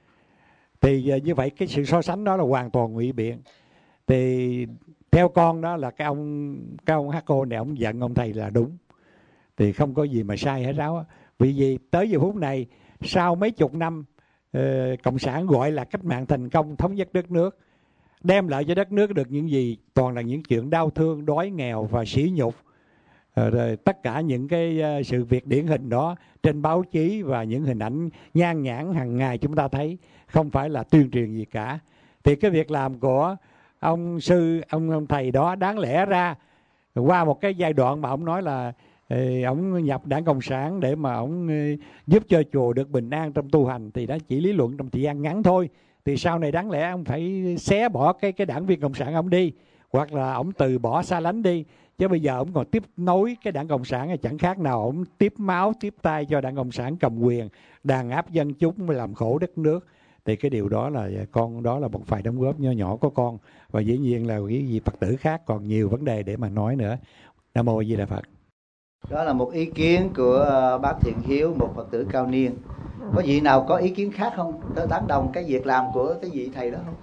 [SPEAKER 4] Thì như vậy cái sự so sánh đó là hoàn toàn ngụy biện. Thì theo con đó là cái ông HO này ông giận ông thầy là đúng, thì không có gì mà sai hết ráo. Vì gì tới giờ phút này sau mấy chục năm Cộng sản gọi là cách mạng thành công, thống nhất đất nước, đem lại cho đất nước được những gì? Toàn là những chuyện đau thương, đói nghèo và sỉ nhục. Rồi tất cả những cái sự việc điển hình đó trên báo chí và những hình ảnh nhan nhản hàng ngày chúng ta thấy, không phải là tuyên truyền gì cả. Thì cái việc làm của ông thầy đó đáng lẽ ra qua một cái giai đoạn mà ông nói là ông nhập Đảng Cộng sản để mà ông giúp cho chùa được bình an trong tu hành, thì đó chỉ lý luận trong thời gian ngắn thôi. Thì sau này đáng lẽ ông phải xé bỏ cái đảng viên Cộng sản ông đi, hoặc là ông từ bỏ xa lánh đi. Chứ bây giờ ông còn tiếp nối cái Đảng Cộng sản, chẳng khác nào ông tiếp máu tiếp tay cho Đảng Cộng sản cầm quyền, đàn áp dân chúng, làm khổ đất nước. Thì cái điều đó là đó là một vài đóng góp nho nhỏ của con. Và dĩ nhiên là cái gì Phật tử khác còn nhiều vấn đề để mà nói nữa. Nam Mô A Di Đà Phật.
[SPEAKER 1] Đó là một ý kiến của bác Thiện Hiếu, một Phật tử cao niên. Có vị nào có ý kiến khác không? Tôi tán đồng cái việc làm của cái vị thầy đó không?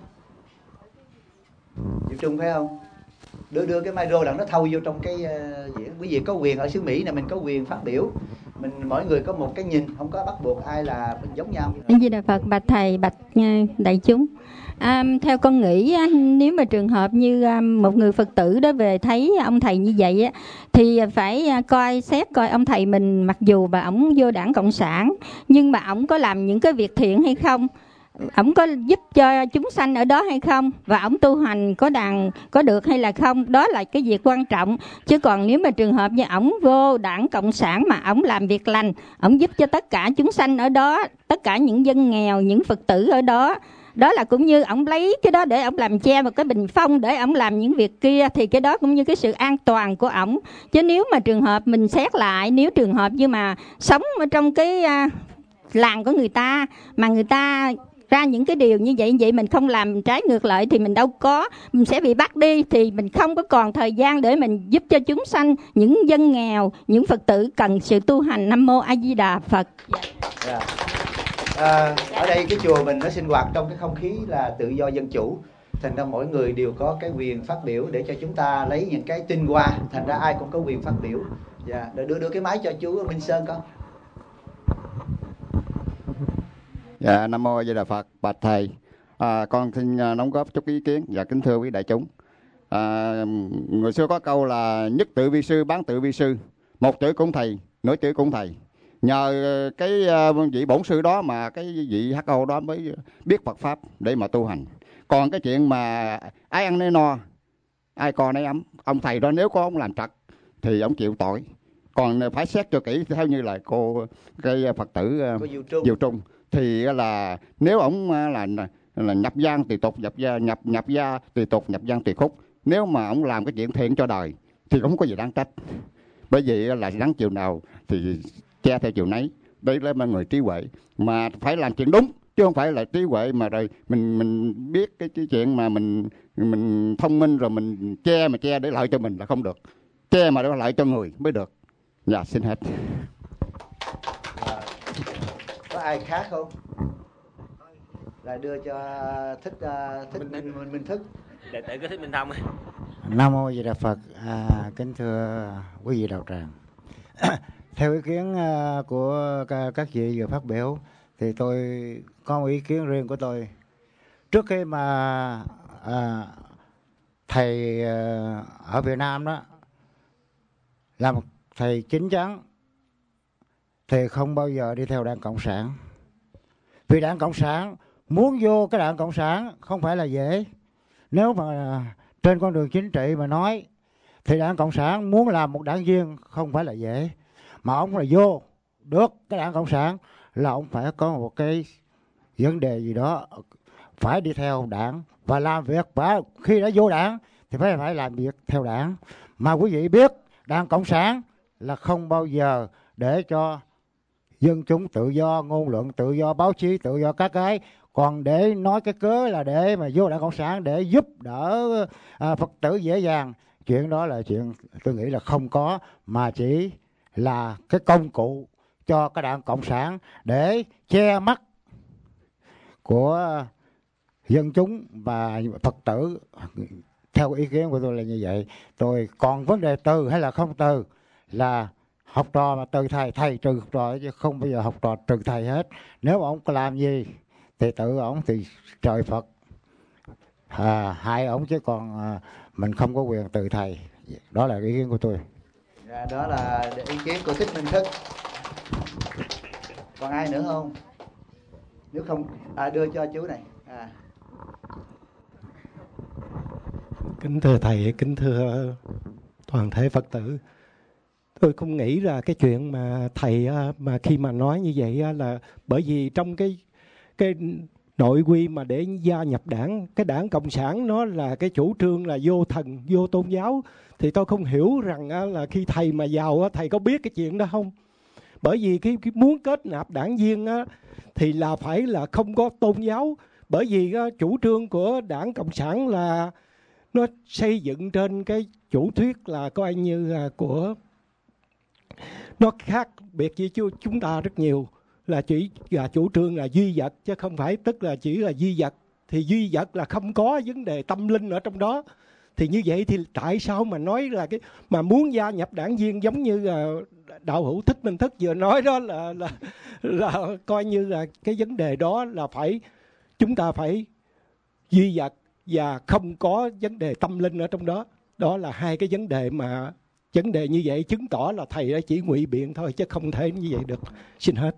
[SPEAKER 1] Diệu Trung phải không? Đưa cái micro đặng nó thâu vô trong cái gì đó. Quý vị có quyền ở xứ Mỹ này, mình có quyền phát biểu. Mình mỗi người có một cái nhìn, không có bắt buộc ai là giống nhau.
[SPEAKER 5] A Di Đà Phật, bạch thầy, bạch đại chúng. Theo con nghĩ nếu mà trường hợp như một người Phật tử đó về thấy ông thầy như vậy á, thì phải xét coi ông thầy mình, mặc dù mà ổng vô Đảng Cộng sản, nhưng mà ổng có làm những cái việc thiện hay không, ổng có giúp cho chúng sanh ở đó hay không, và ổng tu hành có được hay là không. Đó là cái việc quan trọng. Chứ còn nếu mà trường hợp như ổng vô Đảng Cộng sản mà ổng làm việc lành, ổng giúp cho tất cả chúng sanh ở đó, tất cả những dân nghèo, những Phật tử ở đó, đó là cũng như ổng lấy cái đó để ổng làm che một cái bình phong để ổng làm những việc kia, thì cái đó cũng như cái sự an toàn của ổng. Chứ nếu mà trường hợp mình xét lại, nếu trường hợp như mà sống ở trong cái làng của người ta, mà người ta ra những cái điều như vậy mình không làm trái ngược lại, thì mình đâu có, mình sẽ bị bắt đi, thì mình không có còn thời gian để mình giúp cho chúng sanh, những dân nghèo, những Phật tử cần sự tu hành. Nam Mô A Di Đà Phật.
[SPEAKER 1] Ở đây cái chùa mình nó sinh hoạt trong cái không khí là tự do dân chủ, thành ra mỗi người đều có cái quyền phát biểu để cho chúng ta lấy những cái tinh hoa, thành ra ai cũng có quyền phát biểu. Đưa cái máy cho chú Minh Sơn con.
[SPEAKER 3] Dạ, Nam Mô A Di Đà Phật, bạch thầy. Con xin đóng góp chút ý kiến. Dạ, kính thưa quý đại chúng. Người xưa có câu là nhất tự vi sư, bán tự vi sư. Một chữ cũng thầy, nửa chữ cũng thầy. Nhờ cái vị bổn sư đó mà cái vị HO đó mới biết Phật pháp để mà tu hành. Còn cái chuyện mà ai ăn nấy no, ai co nấy ấm, ông thầy đó nếu có ông làm trật thì ông chịu tội. Còn phải xét cho kỹ theo như là cái Phật tử Diệu Trung thì là nếu ông là nhập gian tùy tục, nhập gia tùy tục, nhập gian tùy khúc. Nếu mà ông làm cái chuyện thiện cho đời thì không có gì đáng trách. Bởi vì là đáng chiều nào thì che theo chiều nấy. Đây là người trí huệ mà phải làm chuyện đúng, chứ không phải là trí huệ mà rồi mình biết cái chuyện mà mình thông minh rồi mình che để lợi cho mình là không được. Che mà để lợi cho người mới được. Dạ, xin hết.
[SPEAKER 1] Có ai khác không? Lại đưa cho Thích Minh Thức.
[SPEAKER 6] Đệ tử của Thích Minh Thông.
[SPEAKER 7] Nam mô Di Đà Phật. Kính thưa quý vị đạo tràng. Theo ý kiến của các vị vừa phát biểu thì tôi có một ý kiến riêng của tôi. Trước khi mà thầy ở Việt Nam đó là một thầy chín chắn thì không bao giờ đi theo Đảng Cộng sản. Vì Đảng Cộng sản muốn vô cái Đảng Cộng sản không phải là dễ. Nếu mà trên con đường chính trị mà nói thì Đảng Cộng sản muốn làm một đảng viên không phải là dễ. Mà ông là vô được cái Đảng Cộng sản là ông phải có một cái vấn đề gì đó, phải đi theo đảng và làm việc. Và khi đã vô đảng thì phải làm việc theo đảng. Mà quý vị biết Đảng Cộng sản là không bao giờ để cho dân chúng tự do ngôn luận, tự do báo chí, tự do các cái. Còn để nói cái cớ là để mà vô Đảng Cộng sản để giúp đỡ Phật tử dễ dàng, chuyện đó là chuyện tôi nghĩ là không có, mà chỉ là cái công cụ cho cái Đảng Cộng sản để che mắt của dân chúng và Phật tử. Theo ý kiến của tôi là như vậy. Tôi còn vấn đề từ hay là không từ là học trò mà từ thầy, thầy trừ học trò, chứ không bao giờ học trò trừ thầy hết. Nếu mà ông có làm gì thì tự ông thì trời Phật hại ông, chứ còn mình không có quyền từ thầy. Đó là ý kiến của tôi.
[SPEAKER 1] Đó là ý kiến của Thích Minh Thức. Còn ai nữa không? Nếu không đưa cho chú này.
[SPEAKER 8] Kính thưa thầy, kính thưa toàn thể Phật tử. Tôi không nghĩ là cái chuyện mà thầy mà khi mà nói như vậy là bởi vì trong cái nội quy mà để gia nhập đảng, cái Đảng Cộng sản nó là cái chủ trương là vô thần, vô tôn giáo. Thì tôi không hiểu rằng là khi thầy mà vào thầy có biết cái chuyện đó không? Bởi vì cái muốn kết nạp đảng viên thì là phải là không có tôn giáo. Bởi vì chủ trương của Đảng Cộng sản là nó xây dựng trên cái chủ thuyết là coi như là của nó khác biệt với chúng ta rất nhiều, là chỉ là chủ trương là duy vật chứ không phải tức là chỉ là duy vật. Thì duy vật là không có vấn đề tâm linh ở trong đó. Thì như vậy thì tại sao mà nói là cái mà muốn gia nhập đảng viên giống như là đạo hữu Thích Minh Thức vừa nói đó là coi như là cái vấn đề đó là phải chúng ta phải duy vật và không có vấn đề tâm linh ở trong đó. Đó là hai cái vấn đề mà vấn đề như vậy chứng tỏ là thầy đã chỉ ngụy biện thôi chứ không thể như vậy được. Xin hết.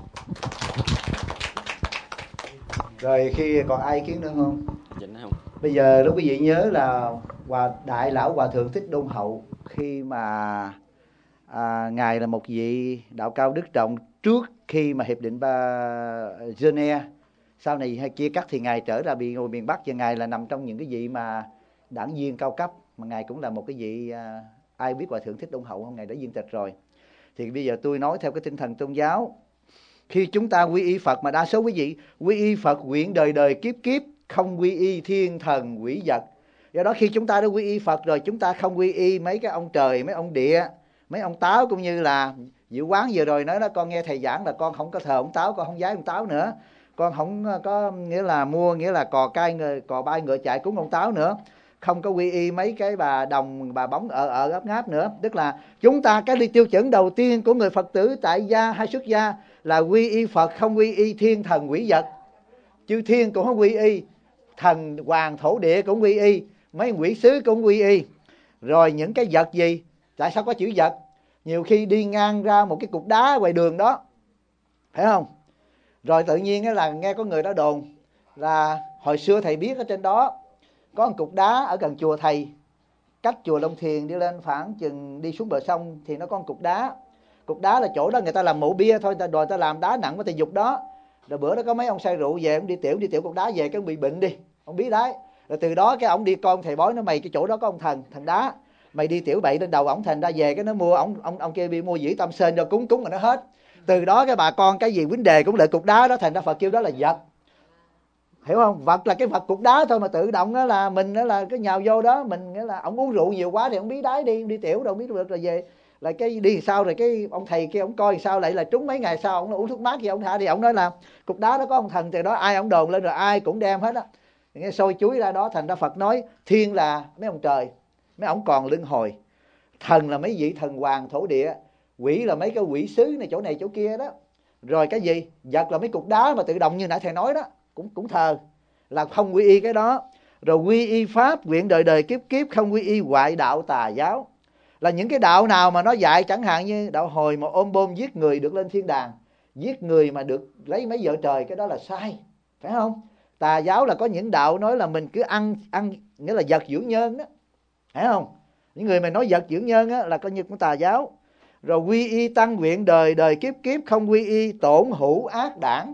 [SPEAKER 1] Rồi khi còn ai ý kiến nữa không? Bây giờ đó quý vị nhớ là Đại lão Hòa thượng Thích Đôn Hậu khi mà ngài là một vị đạo cao đức trọng trước khi mà hiệp định Geneva, sau này hay chia cắt thì ngài trở ra ngồi miền Bắc, và ngài là nằm trong những cái vị mà đảng viên cao cấp, mà ngài cũng là một cái vị ai biết Hòa thượng Thích Đôn Hậu không? Ngài đã viên tịch rồi. Thì bây giờ tôi nói theo cái tinh thần tôn giáo, khi chúng ta quy y Phật, mà đa số quý vị quy y Phật nguyện đời đời kiếp kiếp, không quy y thiên thần quỷ vật. Do đó khi chúng ta đã quy y Phật rồi, chúng ta không quy y mấy cái ông trời, mấy ông địa, mấy ông Táo. Cũng như là Diệu Quán vừa rồi nói đó, con nghe thầy giảng là con không có thờ ông Táo, con không vái ông Táo nữa, con không có nghĩa là mua nghĩa là cò bay ngựa chạy cúng ông Táo nữa, không có quy y mấy cái bà đồng bà bóng ở ấp ngáp nữa. Tức là chúng ta cái tiêu chuẩn đầu tiên của người Phật tử tại gia hay xuất gia là quy y Phật, không quy y thiên thần quỷ vật. Chư thiên cũng không quy y, thần hoàng thổ địa cũng quy y, mấy quỷ sứ cũng quy y. Rồi những cái vật gì? Tại sao có chữ vật? Nhiều khi đi ngang ra một cái cục đá ngoài đường đó, phải không? Rồi tự nhiên là nghe có người đó đồn là hồi xưa thầy biết ở trên đó có một cục đá ở gần chùa thầy, cách chùa Long Thiền đi lên khoảng chừng đi xuống bờ sông thì nó có một cục đá. Cục đá là chỗ đó người ta làm mộ bia thôi, người ta làm đá nặng của thể dục đó. Rồi bữa đó có mấy ông say rượu về, ông đi tiểu cục đá về cái ông bị bệnh đi, ông biết đấy. Rồi từ đó cái ông đi con thầy bói, nó mày cái chỗ đó có ông thần đá, mày đi tiểu bậy lên đầu ổng, thành ra về cái nó mua ông kia bị mua dĩ tâm sên cho cúng rồi nó hết. Từ đó cái bà con cái gì vấn đề cũng lại cục đá đó, thành ra Phật kêu đó là vật. Hiểu không? Vật là cái vật cục đá thôi, mà tự động đó là mình đó là cái nhào vô đó, mình nghĩa là ông uống rượu nhiều quá thì ông bí đái đi tiểu đâu biết được, rồi về là cái đi sao, rồi cái ông thầy kia ông coi sao lại là trúng mấy ngày sau ông uống thuốc mát gì ông thả đi, ông nói là cục đá đó có ông thần, từ đó ai ông đồn lên rồi ai cũng đem hết á, nghe sôi chuối ra đó. Thành ra Phật nói thiên là mấy ông trời, mấy ông còn luân hồi, thần là mấy vị thần hoàng thổ địa, quỷ là mấy cái quỷ sứ này chỗ này chỗ kia đó, rồi cái gì vật là mấy cục đá mà tự động như nãy thầy nói đó, cũng thờ, là không quy y cái đó. Rồi quy y pháp nguyện đời đời kiếp kiếp, không quy y ngoại đạo tà giáo, là những cái đạo nào mà nó dạy chẳng hạn như đạo hồi mà ôm bom giết người được lên thiên đàng, giết người mà được lấy mấy vợ trời, cái đó là sai, phải không? Tà giáo là có những đạo nói là mình cứ ăn nghĩa là vật dưỡng nhân đó, phải không? Những người mà nói vật dưỡng nhân á là coi như của tà giáo. Rồi quy y tăng nguyện đời đời kiếp kiếp, không quy y tổn hữu ác đảng.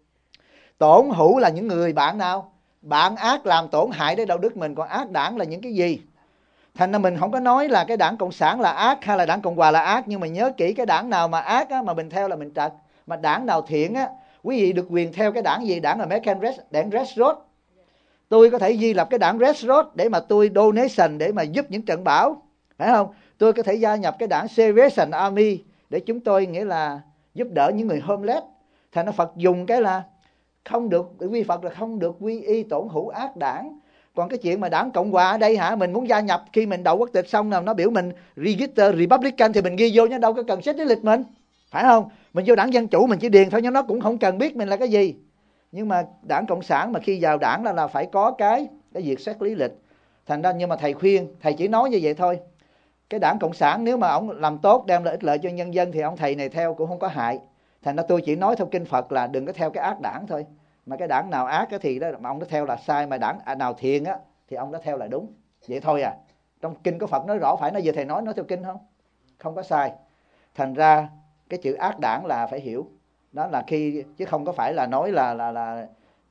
[SPEAKER 1] Tổn hữu là những người bạn nào? Bạn ác làm tổn hại đến đạo đức mình. Còn ác đảng là những cái gì? Thành ra mình không có nói là cái đảng Cộng sản là ác hay là đảng Cộng Hòa là ác, nhưng mà nhớ kỹ cái đảng nào mà ác á, mà mình theo là mình trật. Mà đảng nào thiện á, quý vị được quyền theo cái đảng gì? Đảng là American đảng Red Cross. Tôi có thể di lập cái đảng Red Cross để mà tôi donation để mà giúp những trận bão, phải không? Tôi có thể gia nhập cái đảng Salvation Army để chúng tôi nghĩa là giúp đỡ những người homeless. Thành ra Phật dùng cái là không được, quy Phật là không được quy y tổn hữu ác đảng. Còn cái chuyện mà đảng Cộng Hòa ở đây hả, mình muốn gia nhập khi mình đậu quốc tịch xong nào nó biểu mình register Republican thì mình ghi vô, nhưng đâu có cần xét lý lịch mình, phải không? Mình vô đảng Dân Chủ mình chỉ điền thôi, nhưng nó cũng không cần biết mình là cái gì. Nhưng mà đảng Cộng sản mà khi vào đảng là phải có cái việc xét lý lịch. Thành ra nhưng mà thầy khuyên, thầy chỉ nói như vậy thôi. Cái đảng Cộng sản nếu mà ông làm tốt đem lại ích lợi cho nhân dân thì ông thầy này theo cũng không có hại. Thành ra tôi chỉ nói theo kinh Phật là đừng có theo cái ác đảng thôi. Mà cái đảng nào ác thì đó mà ông đã theo là sai, mà đảng nào thiện á thì ông đã theo là đúng. Vậy thôi à. Trong kinh có Phật nói rõ, phải nói giờ thầy nói theo kinh không? Không có sai. Thành ra cái chữ ác đảng là phải hiểu. Đó là khi, chứ không có phải là nói là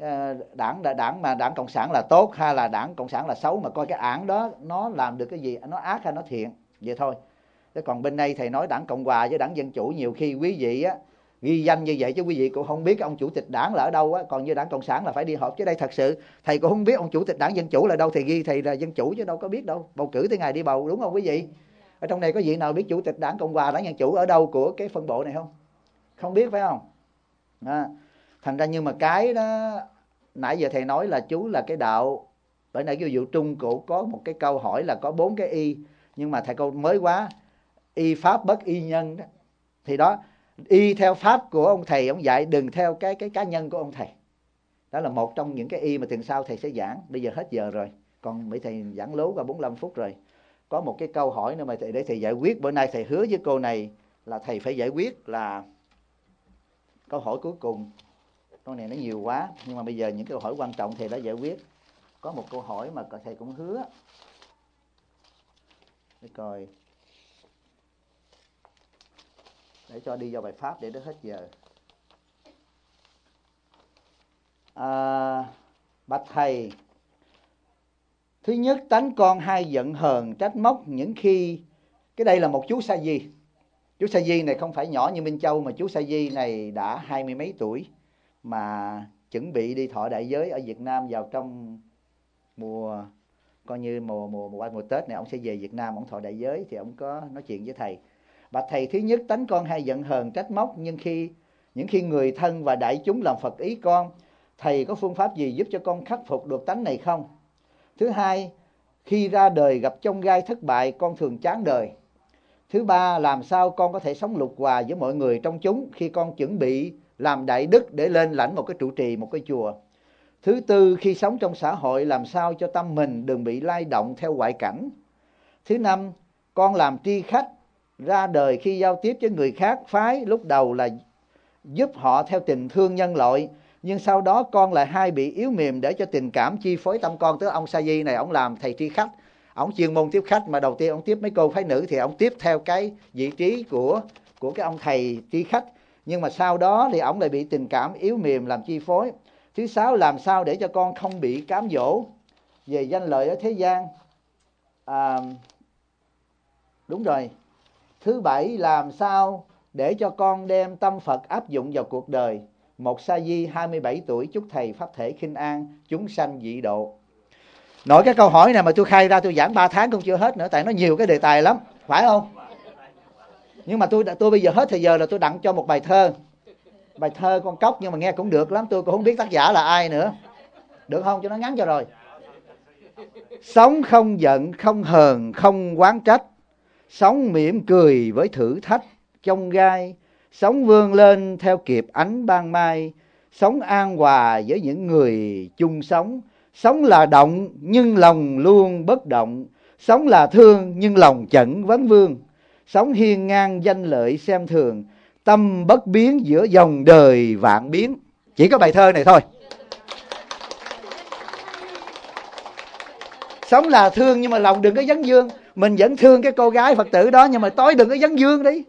[SPEAKER 1] đảng Cộng sản là tốt hay là đảng Cộng sản là xấu, mà coi cái ảng đó nó làm được cái gì, nó ác hay nó thiện, vậy thôi. Thế còn bên đây thầy nói đảng Cộng Hòa với đảng Dân Chủ, nhiều khi quý vị á ghi danh như vậy chứ quý vị cũng không biết ông chủ tịch đảng là ở đâu á. Còn như đảng Cộng sản là phải đi họp, chứ đây thật sự thầy cũng không biết ông chủ tịch đảng Dân Chủ là đâu, thầy ghi thầy là Dân Chủ chứ đâu có biết đâu, bầu cử tới ngày đi bầu, đúng không quý vị? Ở trong này có vị nào biết chủ tịch đảng Cộng Hòa, đảng Dân Chủ ở đâu của cái phân bộ này không? Không biết, phải không? Thành ra nhưng mà cái đó nãy giờ thầy nói là chú là cái đạo, bởi nãy cái vụ Trung Cổ có một cái câu hỏi là có 4 cái y, nhưng mà thầy câu mới quá, y pháp bất y nhân đó. Thì đó, y theo pháp của ông thầy, ông dạy, đừng theo cái cá nhân của ông thầy. Đó là một trong những cái y mà tuần sau thầy sẽ giảng. Bây giờ hết giờ rồi, còn mấy thầy giảng lố qua 45 phút rồi. Có một cái câu hỏi nữa mà để thầy giải quyết. Bữa nay thầy hứa với cô này là thầy phải giải quyết, là câu hỏi cuối cùng. Câu này nó nhiều quá, nhưng mà bây giờ những câu hỏi quan trọng thầy đã giải quyết. Có một câu hỏi mà thầy cũng hứa. Để coi, để cho đi vào bài pháp để nó hết giờ. Bạch thầy, thứ nhất, tánh con hay giận hờn trách móc những khi, cái đây là một chú Sa Di. Chú Sa Di này không phải nhỏ như Minh Châu, mà chú Sa Di này đã 20 mấy tuổi, mà chuẩn bị đi thọ đại giới ở Việt Nam vào trong mùa, coi như mùa Tết này ông sẽ về Việt Nam, ông thọ đại giới thì ông có nói chuyện với thầy. Bạch thầy, thứ nhất, tánh con hay giận hờn trách móc nhưng những khi người thân và đại chúng làm phật ý con, thầy có phương pháp gì giúp cho con khắc phục được tánh này không? Thứ hai, khi ra đời gặp chông gai thất bại, con thường chán đời. Thứ ba, làm sao con có thể sống lục hòa với mọi người trong chúng khi con chuẩn bị làm đại đức để lên lãnh một cái trụ trì, một cái chùa. Thứ tư, khi sống trong xã hội làm sao cho tâm mình đừng bị lay động theo ngoại cảnh. Thứ năm, con làm tri khách ra đời khi giao tiếp với người khác phái lúc đầu là giúp họ theo tình thương nhân loại, nhưng sau đó con lại hay bị yếu mềm để cho tình cảm chi phối tâm con. Tức là ông Sa Di này, ông làm thầy tri khách, ông chuyên môn tiếp khách, mà đầu tiên ông tiếp mấy cô phái nữ thì ông tiếp theo cái vị trí của cái ông thầy tri khách, nhưng mà sau đó thì ông lại bị tình cảm yếu mềm làm chi phối. Thứ sáu, làm sao để cho con không bị cám dỗ về danh lợi ở thế gian. Đúng rồi. Thứ bảy, làm sao để cho con đem tâm Phật áp dụng vào cuộc đời. Một Sa Di 27 tuổi chúc thầy pháp thể khinh an, chúng sanh dị độ. Nội cái câu hỏi này mà tôi khai ra tôi giảng 3 tháng cũng chưa hết nữa, tại nó nhiều cái đề tài lắm, phải không? Nhưng mà tôi bây giờ hết thời giờ là tôi đặng cho một bài thơ. Bài thơ con cóc nhưng mà nghe cũng được lắm, tôi cũng không biết tác giả là ai nữa. Được không? Cho nó ngắn cho rồi. Sống không giận, không hờn, không oán trách. Sống mỉm cười với thử thách chông gai. Sống vươn lên theo kịp ánh ban mai. Sống an hòa với những người chung sống. Sống là động nhưng lòng luôn bất động. Sống là thương nhưng lòng chẳng vấn vương. Sống hiên ngang danh lợi xem thường. Tâm bất biến giữa dòng đời vạn biến. Chỉ có bài thơ này thôi. Sống là thương nhưng mà lòng đừng có vấn vương. Mình vẫn thương cái cô gái Phật tử đó, nhưng mà tối đừng có vấn vương đi.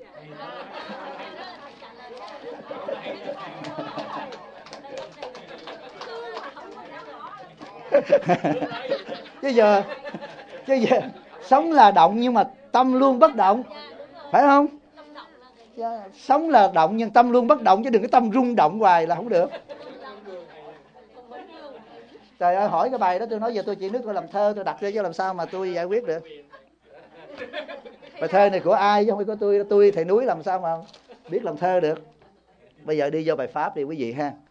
[SPEAKER 1] Chứ giờ sống là động nhưng mà tâm luôn bất động, phải không? Sống là động nhưng tâm luôn bất động, chứ đừng có tâm rung động hoài là không được. Trời ơi, hỏi cái bài đó tôi nói giờ tôi chỉ nước tôi làm thơ tôi đặt ra, chứ làm sao mà tôi giải quyết được. Bài thơ này của ai chứ không phải của tôi thầy núi làm sao mà biết làm thơ được. Bây giờ đi vô bài pháp đi quý vị ha.